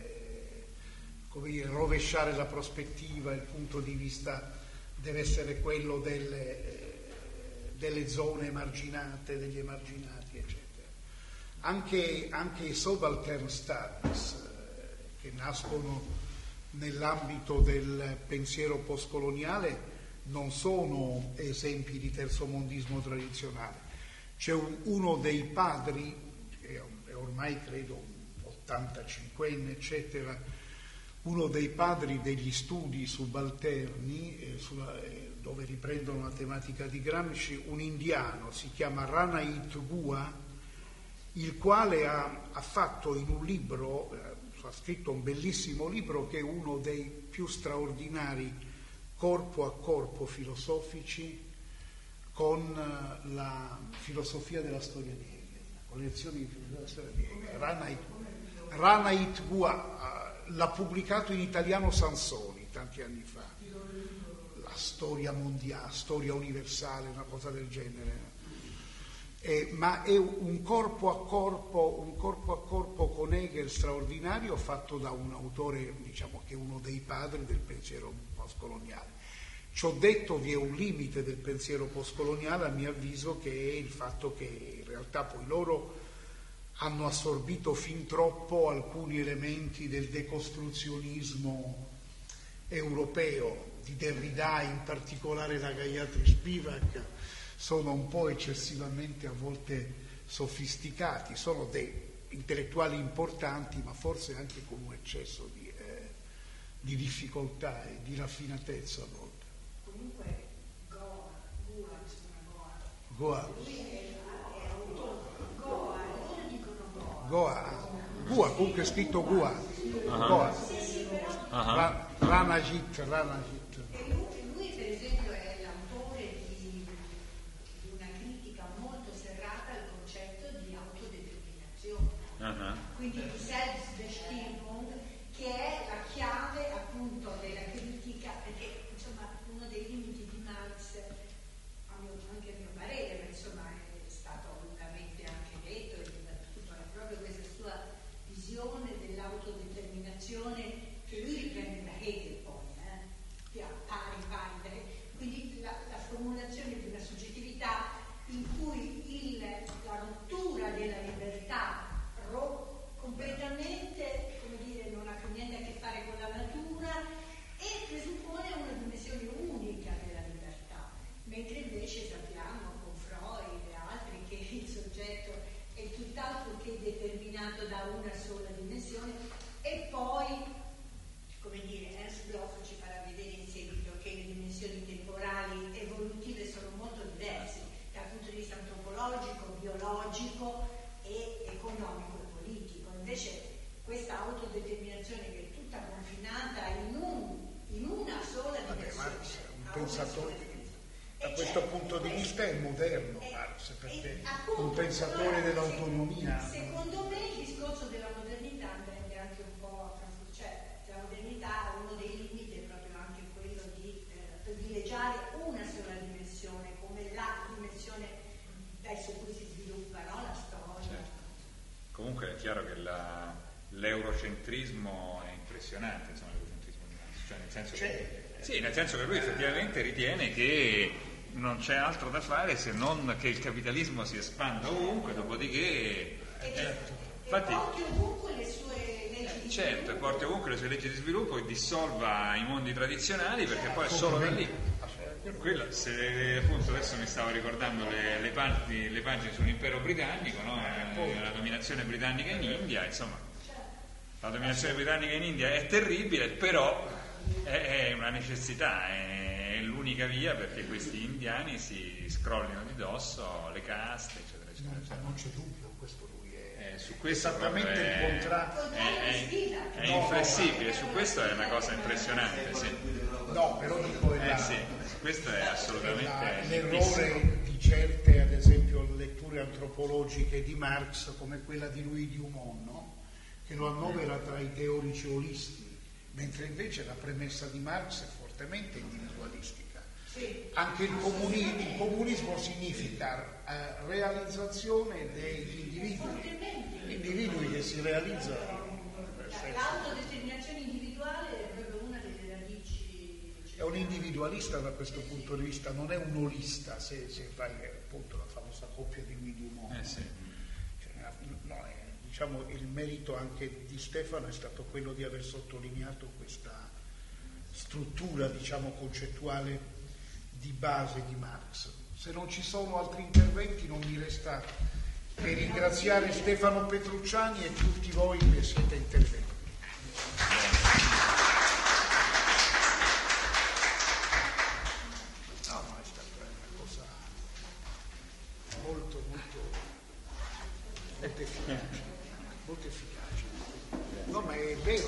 rovesciare la prospettiva, il punto di vista deve essere quello delle zone emarginate, degli emarginati, eccetera. Anche i subaltern studies che nascono nell'ambito del pensiero postcoloniale non sono esempi di terzomondismo tradizionale. C'è uno dei padri, che è ormai credo 85enne, eccetera, uno dei padri degli studi subalterni, dove riprendono la tematica di Gramsci, un indiano, si chiama Ranait Gua, il quale ha fatto in un libro, ha scritto un bellissimo libro che è uno dei più straordinari corpo a corpo filosofici con la filosofia della storia di Hegel, Collezioni di Ranait Gua, l'ha pubblicato in italiano Sansoni tanti anni fa. La storia mondiale, storia universale, una cosa del genere. Ma è un corpo a corpo con Hegel straordinario, fatto da un autore, diciamo, che è uno dei padri del pensiero postcoloniale. Ciò detto, vi è un limite del pensiero postcoloniale, a mio avviso, che è il fatto che in realtà poi loro hanno assorbito fin troppo alcuni elementi del decostruzionismo europeo, di Derrida, in particolare la Gayatri Spivak. Sono un po' eccessivamente a volte sofisticati, sono dei intellettuali importanti, ma forse anche con un eccesso di difficoltà e di raffinatezza a volte. Comunque Goa, lui è autore. Loro dicono Goa, comunque è scritto Goa. Goa. Ranajit. E lui per esempio è l'autore di una critica molto serrata al concetto di autodeterminazione, quindi di Selbstbestimmung, che è la chiave appunto della critica, perché insomma uno dei limiti di Marx, anche a mio parere, ma insomma è stato lungamente anche detto e dibattuto, è proprio questa sua visione dell'autodeterminazione che lui riprende da Hegel poi, pari, quindi la formulazione di una soggettività in cui la rottura della libertà completamente, come dire, non ha più niente a che fare con la natura e presuppone una dimensione unica della libertà, mentre invece sappiamo con Freud e altri che il soggetto è tutt'altro che determinato da una sola dimensione. E poi, come dire, Ernst Bloch ci farà vedere in seguito che le dimensioni temporali evolutive sono molto diverse dal punto di vista antropologico, biologico e economico e politico. Invece questa autodeterminazione che è tutta confinata in una sola dimensione. Un pensatore, da questo punto di vista è moderno Marx, perché un pensatore dell'autonomia. Secondo me il discorso della modernità prende anche un po' la modernità, uno dei limiti è proprio anche quello di privilegiare una sola dimensione come la dimensione su cui si sviluppa, no? La storia. Certo. Comunque è chiaro che l'eurocentrismo è impressionante, insomma, l'eurocentrismo di Marx, cioè nel senso che lui effettivamente ritiene che non c'è altro da fare se non che il capitalismo si espanda ovunque, dopodiché infatti porti ovunque le sue leggi di certo, e porti ovunque le sue leggi di sviluppo e dissolva i mondi tradizionali, perché poi è solo da lì. Quello, se appunto adesso mi stavo ricordando le pagine sull'impero britannico, no? La dominazione britannica in India, insomma, la dominazione britannica in India è terribile, però è una necessità, è l'unica via perché questi indiani si scrollino di dosso le caste, eccetera, eccetera. Non c'è dubbio, questo lui è su questo esattamente il contrario. È inflessibile, su questo è una cosa impressionante, sì. No, però dico sì, questo è assolutamente l'errore di certe, ad esempio, letture antropologiche di Marx, come quella di Louis Dumont, no? Che lo annovera tra i teorici olisti, mentre invece la premessa di Marx è fortemente individualistica. Sì. Anche il comunismo significa realizzazione degli individui che si realizzano. L'autodeterminazione individuale è proprio una delle radici. È un individualista da questo punto di vista, non è un olista, se fai appunto la famosa coppia di Louis Dumont. Sì. Diciamo, il merito anche di Stefano è stato quello di aver sottolineato questa struttura, diciamo, concettuale di base di Marx. Se non ci sono altri interventi non mi resta che ringraziare Stefano Petrucciani e tutti voi che siete intervenuti. No, è stata una cosa molto efficace. Molto efficace. No, ma è vero,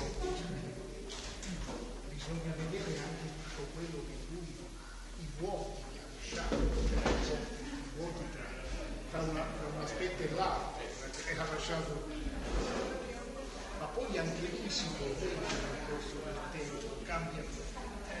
bisogna vedere anche tutto quello che lui, i vuoti che ha lasciato, i vuoti tra un aspetto e l'altro, e ha lasciato, ma poi anche lui si corregge nel corso del tempo, cambia